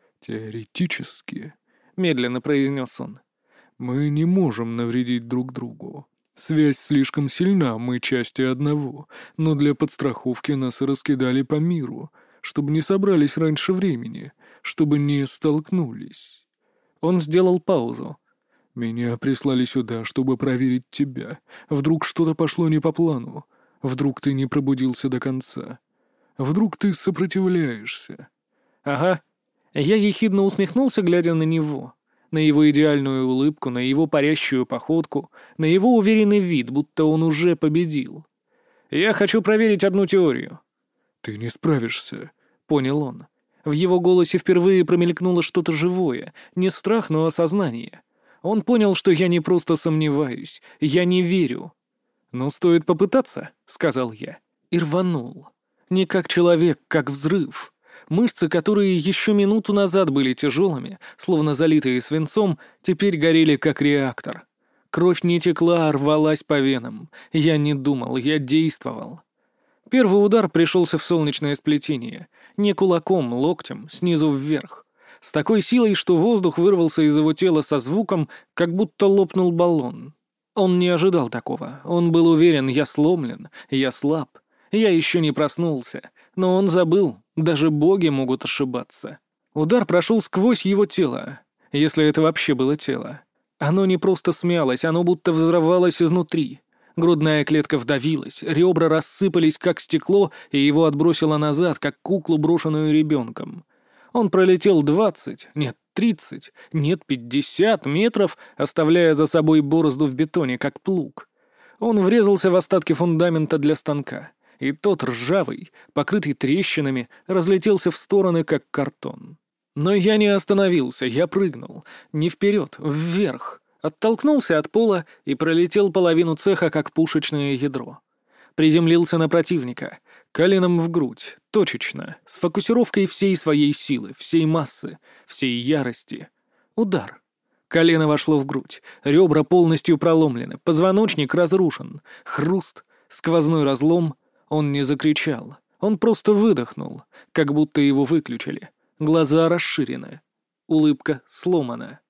«Теоретически», — медленно произнес он, — «мы не можем навредить друг другу. Связь слишком сильна, мы части одного, но для подстраховки нас раскидали по миру, чтобы не собрались раньше времени, чтобы не столкнулись». Он сделал паузу. «Меня прислали сюда, чтобы проверить тебя. Вдруг что-то пошло не по плану. Вдруг ты не пробудился до конца. Вдруг ты сопротивляешься». «Ага». Я ехидно усмехнулся, глядя на него. На его идеальную улыбку, на его парящую походку, на его уверенный вид, будто он уже победил. «Я хочу проверить одну теорию». «Ты не справишься», — понял он. В его голосе впервые промелькнуло что-то живое, не страх, но осознание. Он понял, что я не просто сомневаюсь, я не верю. «Но стоит попытаться», — сказал я, и рванул. Не как человек, как взрыв. Мышцы, которые еще минуту назад были тяжелыми, словно залитые свинцом, теперь горели как реактор. Кровь не текла, а рвалась по венам. Я не думал, я действовал. Первый удар пришелся в солнечное сплетение. Не кулаком, локтем, снизу вверх. С такой силой, что воздух вырвался из его тела со звуком, как будто лопнул баллон. Он не ожидал такого. Он был уверен, я сломлен, я слаб. Я еще не проснулся. Но он забыл, даже боги могут ошибаться. Удар прошел сквозь его тело, если это вообще было тело. Оно не просто смялось, оно будто взорвалось изнутри. Грудная клетка вдавилась, ребра рассыпались, как стекло, и его отбросило назад, как куклу, брошенную ребенком. Он пролетел 20, нет, 30, нет, 50 метров, оставляя за собой борозду в бетоне, как плуг. Он врезался в остатки фундамента для станка, и тот, ржавый, покрытый трещинами, разлетелся в стороны, как картон. Но я не остановился, я прыгнул. Не вперед, вверх. Оттолкнулся от пола и пролетел половину цеха, как пушечное ядро. Приземлился на противника, коленом в грудь, точечно, с фокусировкой всей своей силы, всей массы, всей ярости. Удар. Колено вошло в грудь, ребра полностью проломлены, позвоночник разрушен, хруст, сквозной разлом. Он не закричал, он просто выдохнул, как будто его выключили. Глаза расширены, улыбка сломана.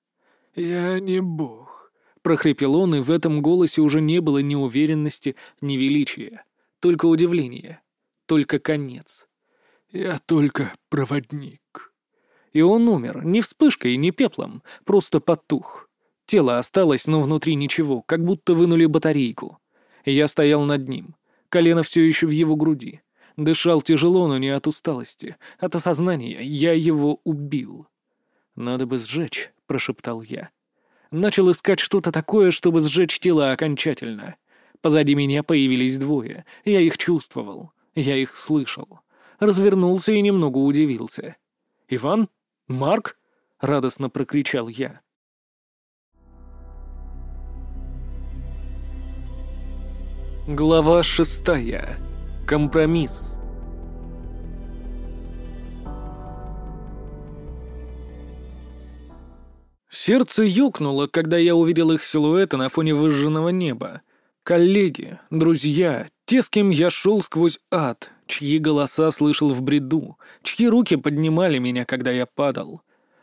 «Я не бог», — прохрипел он, и в этом голосе уже не было ни уверенности, ни величия. Только удивление, только конец. «Я только проводник». И он умер, не вспышкой, не пеплом, просто потух. Тело осталось, но внутри ничего, как будто вынули батарейку. И я стоял над ним, колено все еще в его груди. Дышал тяжело, но не от усталости, от осознания. Я его убил. «Надо бы сжечь», — прошептал я. Начал искать что-то такое, чтобы сжечь тело окончательно. Позади меня появились двое. Я их чувствовал. Я их слышал. Развернулся и немного удивился. «Иван? Марк?» — радостно прокричал я. Глава 6. Компромисс. Сердце ёкнуло, когда я увидел их силуэты на фоне выжженного неба. Коллеги, друзья, те, с кем я шел сквозь ад, чьи голоса слышал в бреду, чьи руки поднимали меня, когда я падал.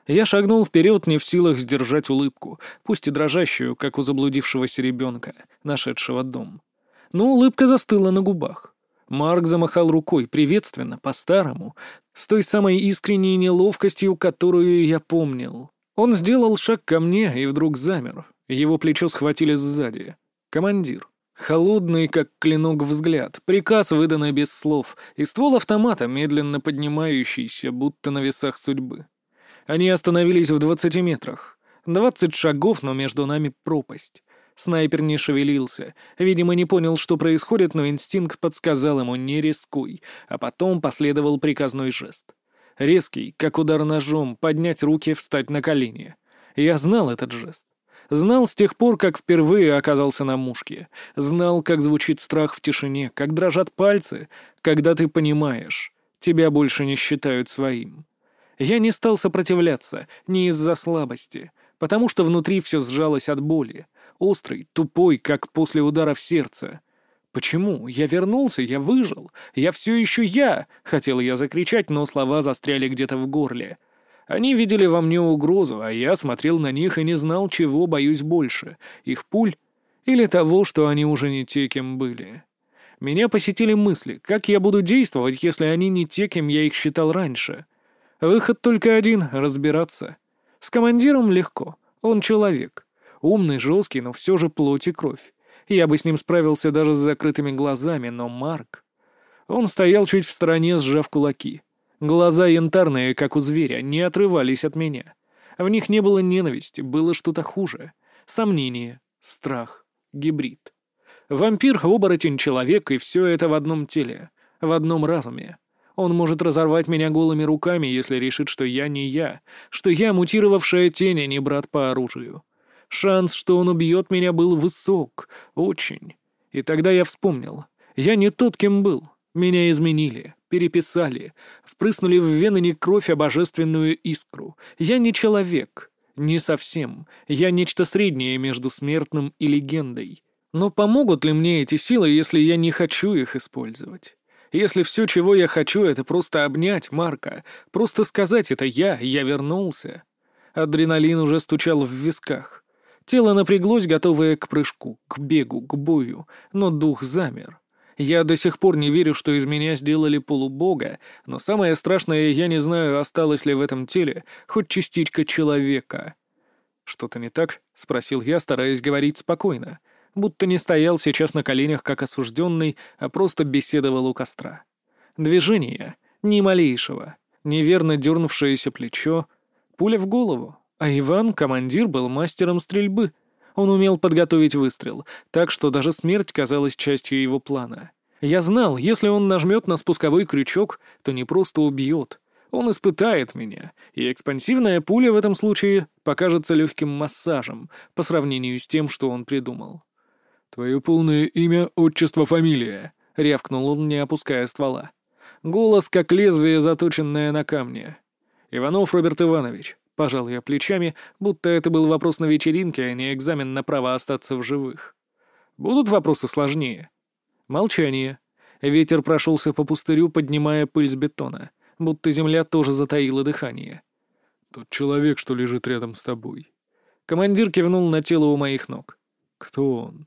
Я шагнул вперед, не в силах сдержать улыбку, пусть и дрожащую, как у заблудившегося ребенка, нашедшего дом. Но улыбка застыла на губах. Марк замахал рукой, приветственно, по-старому, с той самой искренней неловкостью, которую я помнил. Он сделал шаг ко мне и вдруг замер. Его плечо схватили сзади. Командир. Холодный, как клинок, взгляд, приказ, выданный без слов, и ствол автомата, медленно поднимающийся, будто на весах судьбы. Они остановились в 20 метрах. 20 шагов, но между нами пропасть. Снайпер не шевелился. Видимо, не понял, что происходит, но инстинкт подсказал ему «не рискуй», а потом последовал приказной жест. Резкий, как удар ножом, поднять руки, встать на колени. Я знал этот жест. Знал с тех пор, как впервые оказался на мушке. Знал, как звучит страх в тишине, как дрожат пальцы, когда ты понимаешь, тебя больше не считают своим. Я не стал сопротивляться, не из-за слабости, потому что внутри все сжалось от боли. Острый, тупой, как после удара в сердце. Почему? Я вернулся, я выжил. Я все еще я, хотел я закричать, но слова застряли где-то в горле. Они видели во мне угрозу, а я смотрел на них и не знал, чего боюсь больше — их пуль или того, что они уже не те, кем были. Меня посетили мысли, как я буду действовать, если они не те, кем я их считал раньше. Выход только один — разбираться. С командиром легко, он человек. Умный, жесткий, но все же плоть и кровь. Я бы с ним справился даже с закрытыми глазами, но Марк... Он стоял чуть в стороне, сжав кулаки. Глаза янтарные, как у зверя, не отрывались от меня. В них не было ненависти, было что-то хуже. Сомнение, страх, гибрид. Вампир, оборотень, человек, и все это в одном теле, в одном разуме. Он может разорвать меня голыми руками, если решит, что я не я, что я мутировавшая тень, а не брат по оружию. Шанс, что он убьет меня, был высок, очень. И тогда я вспомнил. Я не тот, кем был. Меня изменили, переписали, впрыснули в вены не кровь, а божественную искру. Я не человек, не совсем. Я нечто среднее между смертным и легендой. Но помогут ли мне эти силы, если я не хочу их использовать? Если все, чего я хочу, это просто обнять Марка, просто сказать «это я вернулся». Адреналин уже стучал в висках. Тело напряглось, готовое к прыжку, к бегу, к бою, но дух замер. Я до сих пор не верю, что из меня сделали полубога, но самое страшное, я не знаю, осталось ли в этом теле хоть частичка человека. «Что-то не так?» — спросил я, стараясь говорить спокойно, будто не стоял сейчас на коленях как осужденный, а просто беседовал у костра. Движения, ни малейшего, неверно дернувшееся плечо, пуля в голову, а Иван, командир, был мастером стрельбы. Он умел подготовить выстрел, так что даже смерть казалась частью его плана. Я знал, если он нажмет на спусковой крючок, то не просто убьет. Он испытает меня, и экспансивная пуля в этом случае покажется легким массажем по сравнению с тем, что он придумал. «Твое полное имя, отчество, фамилия», — рявкнул он, не опуская ствола. Голос, как лезвие, заточенное на камне. «Иванов Роберт Иванович». Пожал я плечами, будто это был вопрос на вечеринке, а не экзамен на право остаться в живых. Будут вопросы сложнее? Молчание. Ветер прошелся по пустырю, поднимая пыль с бетона, будто земля тоже затаила дыхание. «Тот человек, что лежит рядом с тобой». Командир кивнул на тело у моих ног. «Кто он?»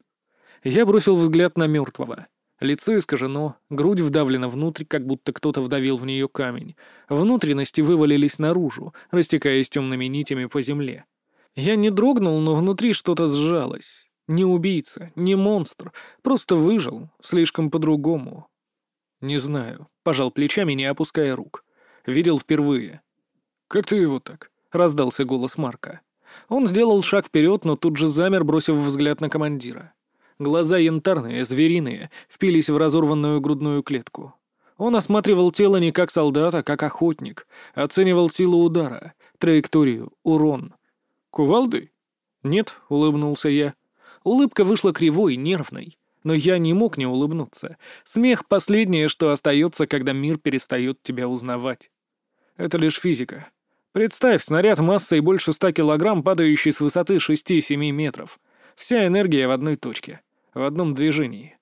Я бросил взгляд на мертвого. Лицо искажено, грудь вдавлена внутрь, как будто кто-то вдавил в нее камень. Внутренности вывалились наружу, растекаясь темными нитями по земле. Я не дрогнул, но внутри что-то сжалось. Не убийца, не монстр, просто выжил, слишком по-другому. «Не знаю», — пожал плечами, не опуская рук. «Видел впервые». «Как ты его так?» — раздался голос Марка. Он сделал шаг вперед, но тут же замер, бросив взгляд на командира. Глаза янтарные, звериные, впились в разорванную грудную клетку. Он осматривал тело не как солдат, а как охотник. Оценивал силу удара, траекторию, урон. «Кувалдой?» «Нет», — улыбнулся я. Улыбка вышла кривой, нервной. Но я не мог не улыбнуться. Смех — последнее, что остается, когда мир перестает тебя узнавать. Это лишь физика. Представь, снаряд массой больше 100 килограмм, падающий с высоты 6-7 метров. Вся энергия в одной точке, в одном движении.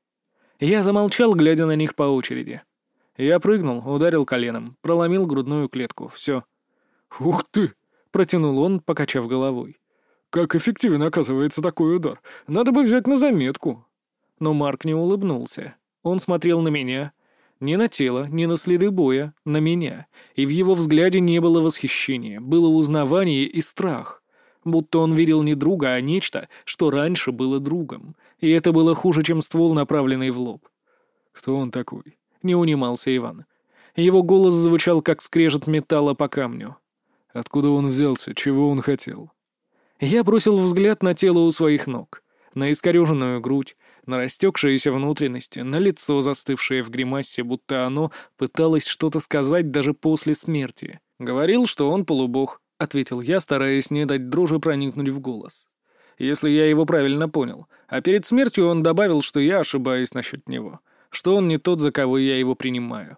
Я замолчал, глядя на них по очереди. Я прыгнул, ударил коленом, проломил грудную клетку. Все. «Ух ты!» — — протянул он, покачав головой. «Как эффективен оказывается такой удар. Надо бы взять на заметку». Но Марк не улыбнулся. Он смотрел на меня. Не на тело, не на следы боя, на меня. И в его взгляде не было восхищения, было узнавание и страх. Будто он видел не друга, а нечто, что раньше было другом. И это было хуже, чем ствол, направленный в лоб. «Кто он такой?» — не унимался Иван. Его голос звучал, как скрежет металла по камню. «Откуда он взялся? Чего он хотел?» Я бросил взгляд на тело у своих ног, на искореженную грудь, на растекшиеся внутренности, на лицо, застывшее в гримасе, будто оно пыталось что-то сказать даже после смерти. «Говорил, что он полубог», — ответил я, стараясь не дать дрожи проникнуть в голос. Если я его правильно понял. А перед смертью он добавил, что я ошибаюсь насчет него, что он не тот, за кого я его принимаю.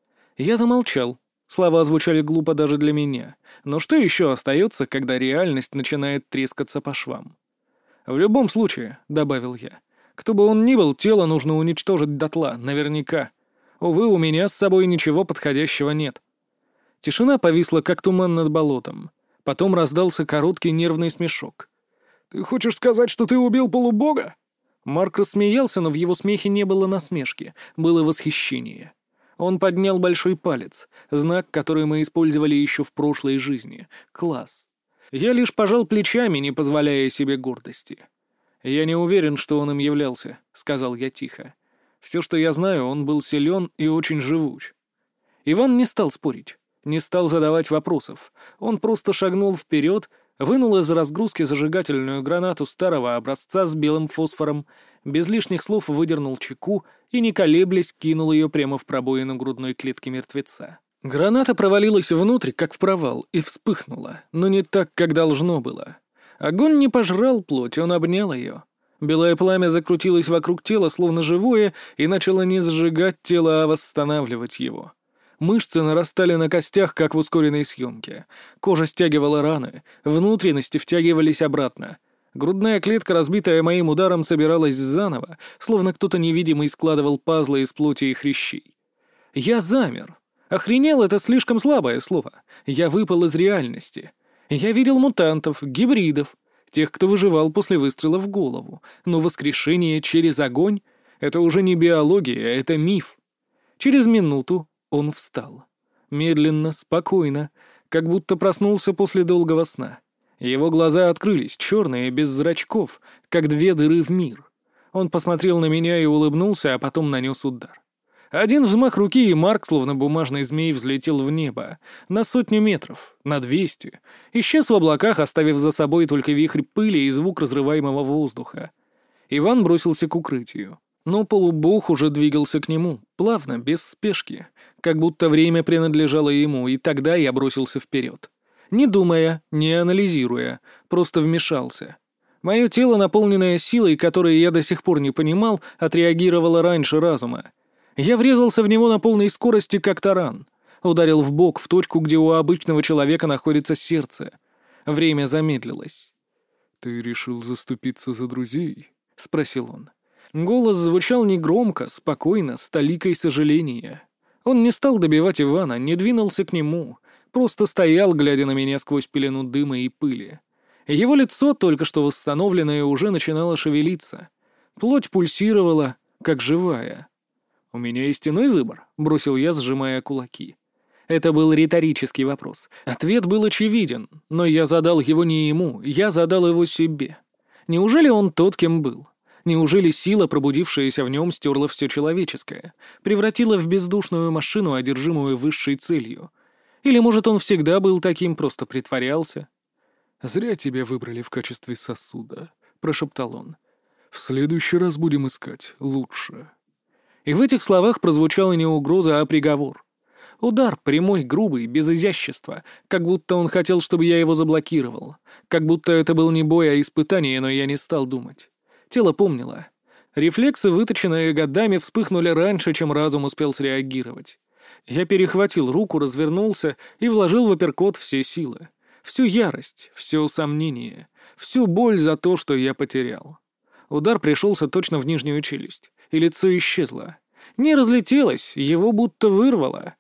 Я замолчал. Слова звучали глупо даже для меня. Но что еще остается, когда реальность начинает трескаться по швам? «В любом случае», — добавил я, — «кто бы он ни был, тело нужно уничтожить дотла, наверняка. Увы, у меня с собой ничего подходящего нет». Тишина повисла, как туман над болотом. Потом раздался короткий нервный смешок. «Ты хочешь сказать, что ты убил полубога?» Марк рассмеялся, но в его смехе не было насмешки, было восхищение. Он поднял большой палец, знак, который мы использовали еще в прошлой жизни. Класс. Я лишь пожал плечами, не позволяя себе гордости. «Я не уверен, что он им являлся», — сказал я тихо. «Все, что я знаю, он был силен и очень живуч». Иван не стал спорить, не стал задавать вопросов. Он просто шагнул вперед, вынул из разгрузки зажигательную гранату старого образца с белым фосфором, без лишних слов выдернул чеку и, не колеблясь, кинул ее прямо в пробоину грудной клетки мертвеца. Граната провалилась внутрь, как в провал, и вспыхнула, но не так, как должно было. Огонь не пожрал плоть, он обнял ее. Белое пламя закрутилось вокруг тела, словно живое, и начало не сжигать тело, а восстанавливать его. Мышцы нарастали на костях, как в ускоренной съемке. Кожа стягивала раны, внутренности втягивались обратно. Грудная клетка, разбитая моим ударом, собиралась заново, словно кто-то невидимый складывал пазлы из плоти и хрящей. Я замер. Охренел — это слишком слабое слово. Я выпал из реальности. Я видел мутантов, гибридов, тех, кто выживал после выстрела в голову. Но воскрешение через огонь — это уже не биология, это миф. Через минуту он встал. Медленно, спокойно, как будто проснулся после долгого сна. Его глаза открылись, черные, без зрачков, как две дыры в мир. Он посмотрел на меня и улыбнулся, а потом нанес удар. Один взмах руки, и Марк, словно бумажный змей, взлетел в небо. На 100 метров, на 200. Исчез в облаках, оставив за собой только вихрь пыли и звук разрываемого воздуха. Иван бросился к укрытию. Но полубог уже двигался к нему, плавно, без спешки, как будто время принадлежало ему, и тогда я бросился вперед. Не думая, не анализируя, просто вмешался. Мое тело, наполненное силой, которой я до сих пор не понимал, отреагировало раньше разума. Я врезался в него на полной скорости, как таран. Ударил в бок, в точку, где у обычного человека находится сердце. Время замедлилось. «Ты решил заступиться за друзей?» — спросил он. Голос звучал негромко, спокойно, с толикой сожаления. Он не стал добивать Ивана, не двинулся к нему, просто стоял, глядя на меня сквозь пелену дыма и пыли. Его лицо, только что восстановленное, уже начинало шевелиться. Плоть пульсировала, как живая. «У меня есть иной выбор», — бросил я, сжимая кулаки. Это был риторический вопрос. Ответ был очевиден, но я задал его не ему, я задал его себе. Неужели он тот, кем был? Неужели сила, пробудившаяся в нем, стерла все человеческое, превратила в бездушную машину, одержимую высшей целью? Или, может, он всегда был таким, просто притворялся? «Зря тебя выбрали в качестве сосуда», — прошептал он. «В следующий раз будем искать лучше». И в этих словах прозвучала не угроза, а приговор. Удар прямой, грубый, без изящества, как будто он хотел, чтобы я его заблокировал. Как будто это был не бой, а испытание, но я не стал думать. Тело помнило. Рефлексы, выточенные годами, вспыхнули раньше, чем разум успел среагировать. Я перехватил руку, развернулся и вложил в апперкот все силы. Всю ярость, все сомнение, всю боль за то, что я потерял. Удар пришелся точно в нижнюю челюсть, и лицо исчезло. Не разлетелось, его будто вырвало.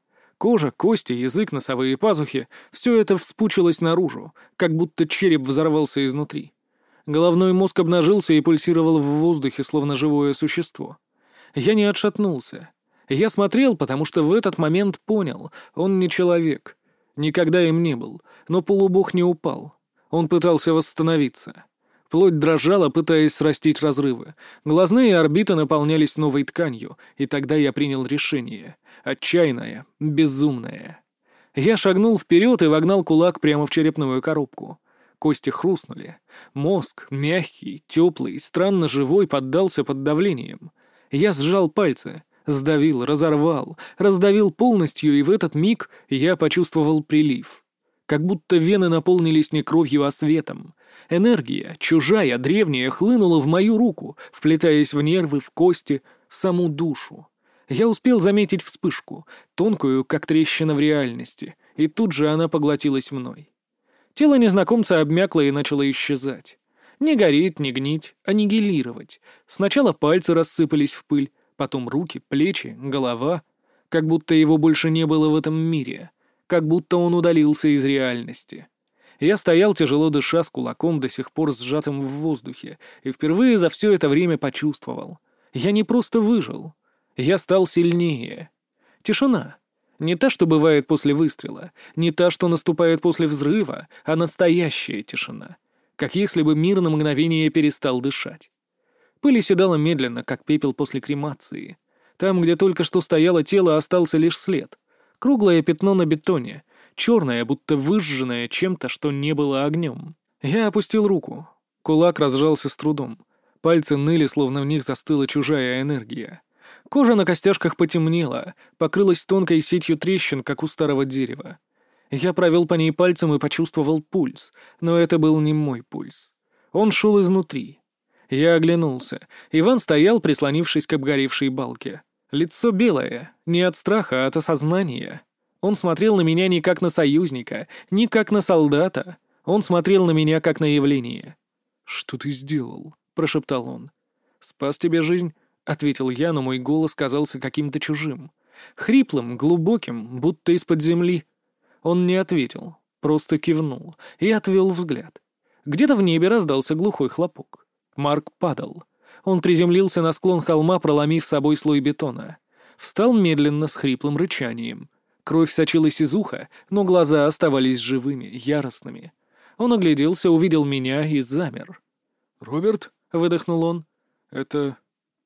Кожа, кости, язык, носовые пазухи — все это вспучилось наружу, как будто череп взорвался изнутри. Головной мозг обнажился и пульсировал в воздухе, словно живое существо. Я не отшатнулся. Я смотрел, потому что в этот момент понял, он не человек. Никогда им не был, но полубог не упал. Он пытался восстановиться. Плоть дрожала, пытаясь срастить разрывы. Глазные орбиты наполнялись новой тканью, и тогда я принял решение. Отчаянное, безумное. Я шагнул вперед и вогнал кулак прямо в черепную коробку. Кости хрустнули. Мозг, мягкий, теплый, странно живой, поддался под давлением. Я сжал пальцы, сдавил, разорвал, раздавил полностью, и в этот миг я почувствовал прилив. Как будто вены наполнились не кровью, а светом. Энергия, чужая, древняя, хлынула в мою руку, вплетаясь в нервы, в кости, в саму душу. Я успел заметить вспышку, тонкую, как трещина в реальности, и тут же она поглотилась мной. Тело незнакомца обмякло и начало исчезать. Не гореть, не гнить, аннигилировать. Сначала пальцы рассыпались в пыль, потом руки, плечи, голова. Как будто его больше не было в этом мире. Как будто он удалился из реальности. Я стоял, тяжело дыша, с кулаком, до сих пор сжатым в воздухе, и впервые за все это время почувствовал. Я не просто выжил. Я стал сильнее. Тишина. Не та, что бывает после выстрела, не та, что наступает после взрыва, а настоящая тишина. Как если бы мир на мгновение перестал дышать. Пыль оседала медленно, как пепел после кремации. Там, где только что стояло тело, остался лишь след. Круглое пятно на бетоне, черное, будто выжженное чем-то, что не было огнем. Я опустил руку. Кулак разжался с трудом. Пальцы ныли, словно в них застыла чужая энергия. Кожа на костяшках потемнела, покрылась тонкой сетью трещин, как у старого дерева. Я провел по ней пальцем и почувствовал пульс, но это был не мой пульс. Он шел изнутри. Я оглянулся. Иван стоял, прислонившись к обгоревшей балке. Лицо белое, не от страха, а от осознания. Он смотрел на меня не как на союзника, не как на солдата. Он смотрел на меня как на явление. «Что ты сделал?» — прошептал он. «Спас тебе жизнь», — ответил я, но мой голос казался каким-то чужим. Хриплым, глубоким, будто из-под земли. Он не ответил, просто кивнул и отвел взгляд. Где-то в небе раздался глухой хлопок. Марк падал. Он приземлился на склон холма, проломив собой слой бетона. Встал медленно, с хриплым рычанием. Кровь сочилась из уха, но глаза оставались живыми, яростными. Он огляделся, увидел меня и замер. «Роберт?» — выдохнул он. «Это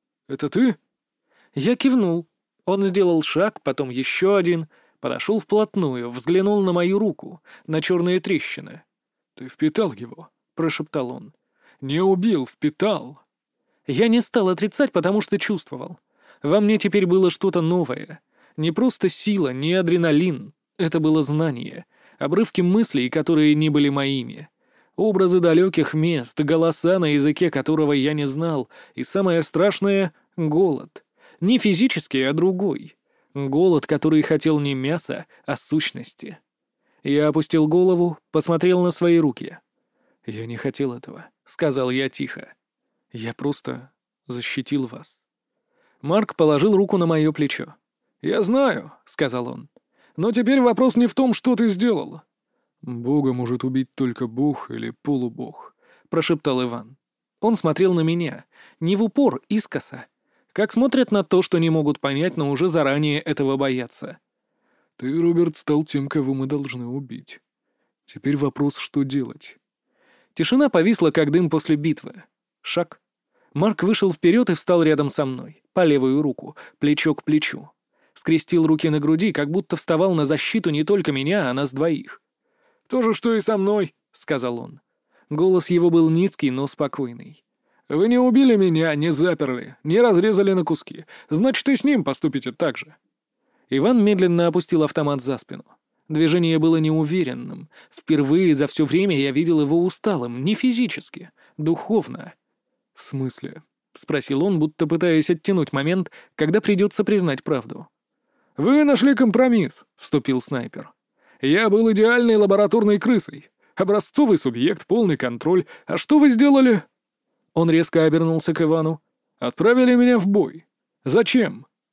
ты?» Я кивнул. Он сделал шаг, потом еще один, подошел вплотную, взглянул на мою руку, на черные трещины. «Ты впитал его», — прошептал он. «Не убил, впитал». Я не стал отрицать, потому что чувствовал. Во мне теперь было что-то новое. Не просто сила, не адреналин. Это было знание. Обрывки мыслей, которые не были моими. Образы далеких мест, голоса, на языке которого я не знал. И самое страшное — голод. Не физический, а другой. Голод, который хотел не мяса, а сущности. Я опустил голову, посмотрел на свои руки. «Я не хотел этого», — сказал я тихо. «Я просто защитил вас». Марк положил руку на мое плечо. «Я знаю», — сказал он. «Но теперь вопрос не в том, что ты сделал». «Бога может убить только бог или полубог», — прошептал Иван. Он смотрел на меня, не в упор, искоса. Как смотрят на то, что не могут понять, но уже заранее этого боятся. «Ты, Роберт, стал тем, кого мы должны убить. Теперь вопрос, что делать». Тишина повисла, как дым после битвы. Шаг. Марк вышел вперед и встал рядом со мной, по левую руку, плечо к плечу. Скрестил руки на груди, как будто вставал на защиту не только меня, а нас двоих. «То же, что и со мной», — сказал он. Голос его был низкий, но спокойный. «Вы не убили меня, не заперли, не разрезали на куски. Значит, и с ним поступите так же». Иван медленно опустил автомат за спину. Движение было неуверенным. Впервые за все время я видел его усталым, не физически, духовно. «В смысле?» — спросил он, будто пытаясь оттянуть момент, когда придется признать правду. «Вы нашли компромисс», — вступил снайпер. «Я был идеальной лабораторной крысой. Образцовый субъект, полный контроль. А что вы сделали?» Он резко обернулся к Ивану. «Отправили меня в бой. Зачем?»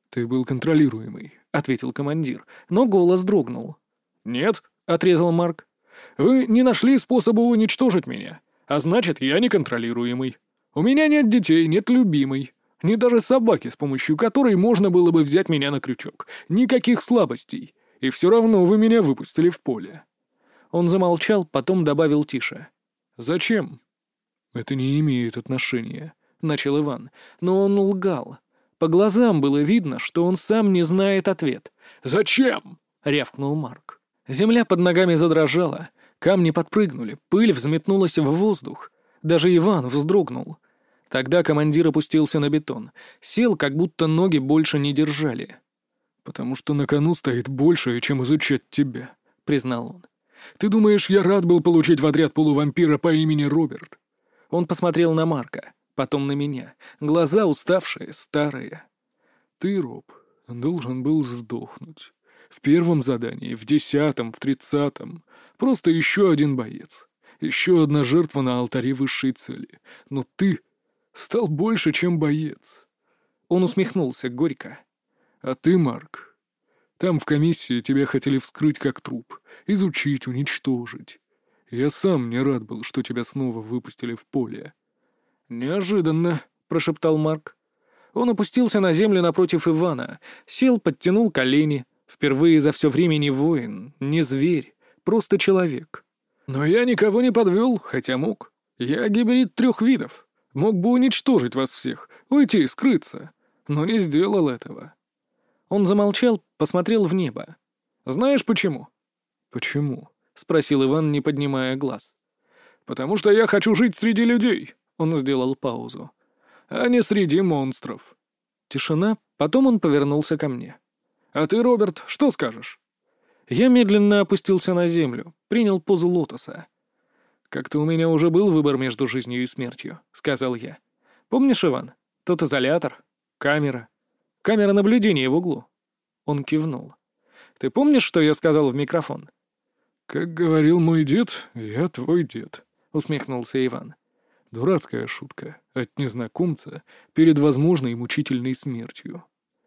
«Ты был контролируемый», — ответил командир, но голос дрогнул. «Нет», — отрезал Марк. «Вы не нашли способа уничтожить меня, а значит, я неконтролируемый. У меня нет детей, нет любимой, нет даже собаки, с помощью которой можно было бы взять меня на крючок. Никаких слабостей. И все равно вы меня выпустили в поле». Он замолчал, потом добавил тише. «Зачем?» «Это не имеет отношения», — начал Иван, но он лгал. По глазам было видно, что он сам не знает ответ. «Зачем?» — рявкнул Марк. Земля под ногами задрожала, камни подпрыгнули, пыль взметнулась в воздух. Даже Иван вздрогнул. Тогда командир опустился на бетон, сел, как будто ноги больше не держали. «Потому что на кону стоит большее, чем изучать тебя», — признал он. «Ты думаешь, я рад был получить в отряд полувампира по имени Роберт?» Он посмотрел на Марка, потом на меня. Глаза уставшие, старые. «Ты, Роб, должен был сдохнуть. В первом задании, в 10-м, в 30-м. Просто еще один боец. Еще одна жертва на алтаре высшей цели. Но ты стал больше, чем боец». Он усмехнулся горько. «А ты, Марк, там в комиссии тебя хотели вскрыть как труп, изучить, уничтожить. Я сам не рад был, что тебя снова выпустили в поле». «Неожиданно», — прошептал Марк. Он опустился на землю напротив Ивана, сел, подтянул колени. Впервые за все время не воин, не зверь, просто человек. «Но я никого не подвел, хотя мог. Я гибрид 3 видов. Мог бы уничтожить вас всех, уйти и скрыться, но не сделал этого». Он замолчал, посмотрел в небо. «Знаешь почему?» «Почему?» — спросил Иван, не поднимая глаз. «Потому что я хочу жить среди людей», — он сделал паузу. «А не среди монстров». Тишина, потом он повернулся ко мне. «А ты, Роберт, что скажешь?» Я медленно опустился на землю, принял позу лотоса. «Как-то у меня уже был выбор между жизнью и смертью», — сказал я. «Помнишь, Иван? Тот изолятор, камера. Камера наблюдения в углу». Он кивнул. «Ты помнишь, что я сказал в микрофон?» «Как говорил мой дед, я твой дед», — усмехнулся Иван. «Дурацкая шутка от незнакомца перед возможной мучительной смертью».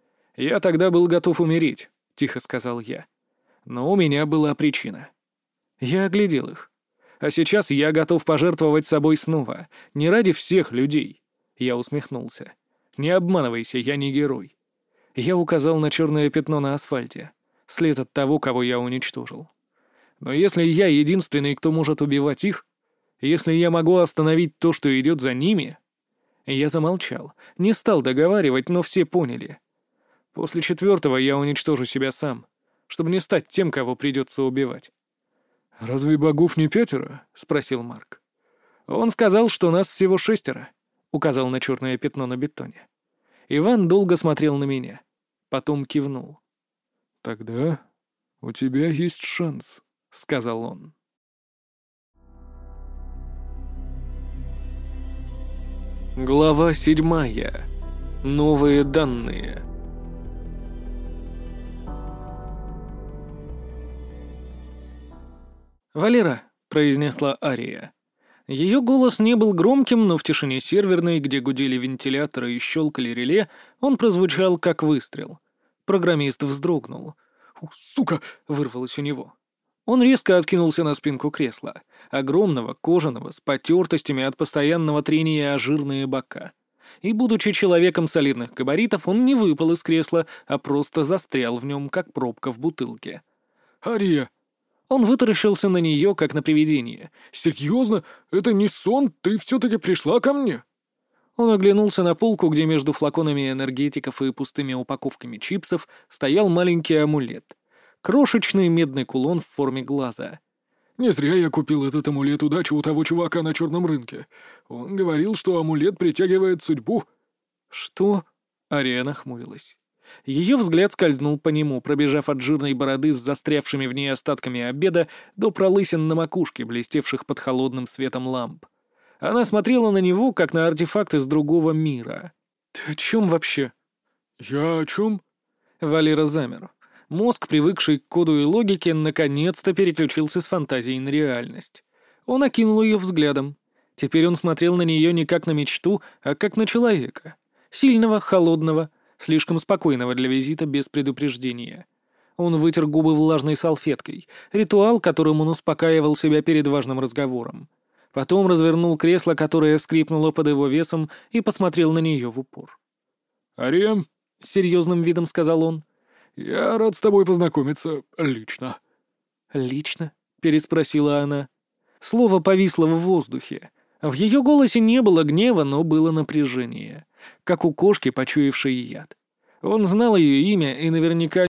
«Я тогда был готов умереть», — тихо сказал я. «Но у меня была причина». Я оглядел их. «А сейчас я готов пожертвовать собой снова, не ради всех людей». Я усмехнулся. «Не обманывайся, я не герой». Я указал на черное пятно на асфальте, след от того, кого я уничтожил. «Но если я единственный, кто может убивать их, если я могу остановить то, что идет за ними...» Я замолчал, не стал договаривать, но все поняли. После 4-го я уничтожу себя сам, чтобы не стать тем, кого придется убивать. «Разве богов не 5?» — спросил Марк. «Он сказал, что нас всего 6, указал на черное пятно на бетоне. Иван долго смотрел на меня, потом кивнул. «Тогда у тебя есть шанс», — сказал он. Глава 7. Новые данные. «Валера», — произнесла Ария. Ее голос не был громким, но в тишине серверной, где гудели вентиляторы и щелкали реле, он прозвучал как выстрел. Программист вздрогнул. «Сука!» — вырвалось у него. Он резко откинулся на спинку кресла, огромного, кожаного, с потертостями от постоянного трения о жирные бока. И, будучи человеком солидных габаритов, он не выпал из кресла, а просто застрял в нем, как пробка в бутылке. «Ария!» Он вытаращился на нее, как на привидение. «Серьезно? Это не сон? Ты все-таки пришла ко мне?» Он оглянулся на полку, где между флаконами энергетиков и пустыми упаковками чипсов стоял маленький амулет. Крошечный медный кулон в форме глаза. «Не зря я купил этот амулет удачи у того чувака на черном рынке. Он говорил, что амулет притягивает судьбу». «Что?» — Ария нахмурилась. Ее взгляд скользнул по нему, пробежав от жирной бороды с застрявшими в ней остатками обеда до пролысин на макушке, блестевших под холодным светом ламп. Она смотрела на него, как на артефакт из другого мира. «Ты о чем вообще?» «Я о чем?» Валера замер. Мозг, привыкший к коду и логике, наконец-то переключился с фантазии на реальность. Он окинул ее взглядом. Теперь он смотрел на нее не как на мечту, а как на человека. Сильного, холодного, слишком спокойного для визита без предупреждения. Он вытер губы влажной салфеткой, ритуал, которым он успокаивал себя перед важным разговором. Потом развернул кресло, которое скрипнуло под его весом, и посмотрел на нее в упор. «Арием», — с серьезным видом сказал он, — «я рад с тобой познакомиться лично». «Лично?» — переспросила она. Слово повисло в воздухе. В ее голосе не было гнева, но было напряжение, как у кошки, почуявшей яд. Он знал ее имя и наверняка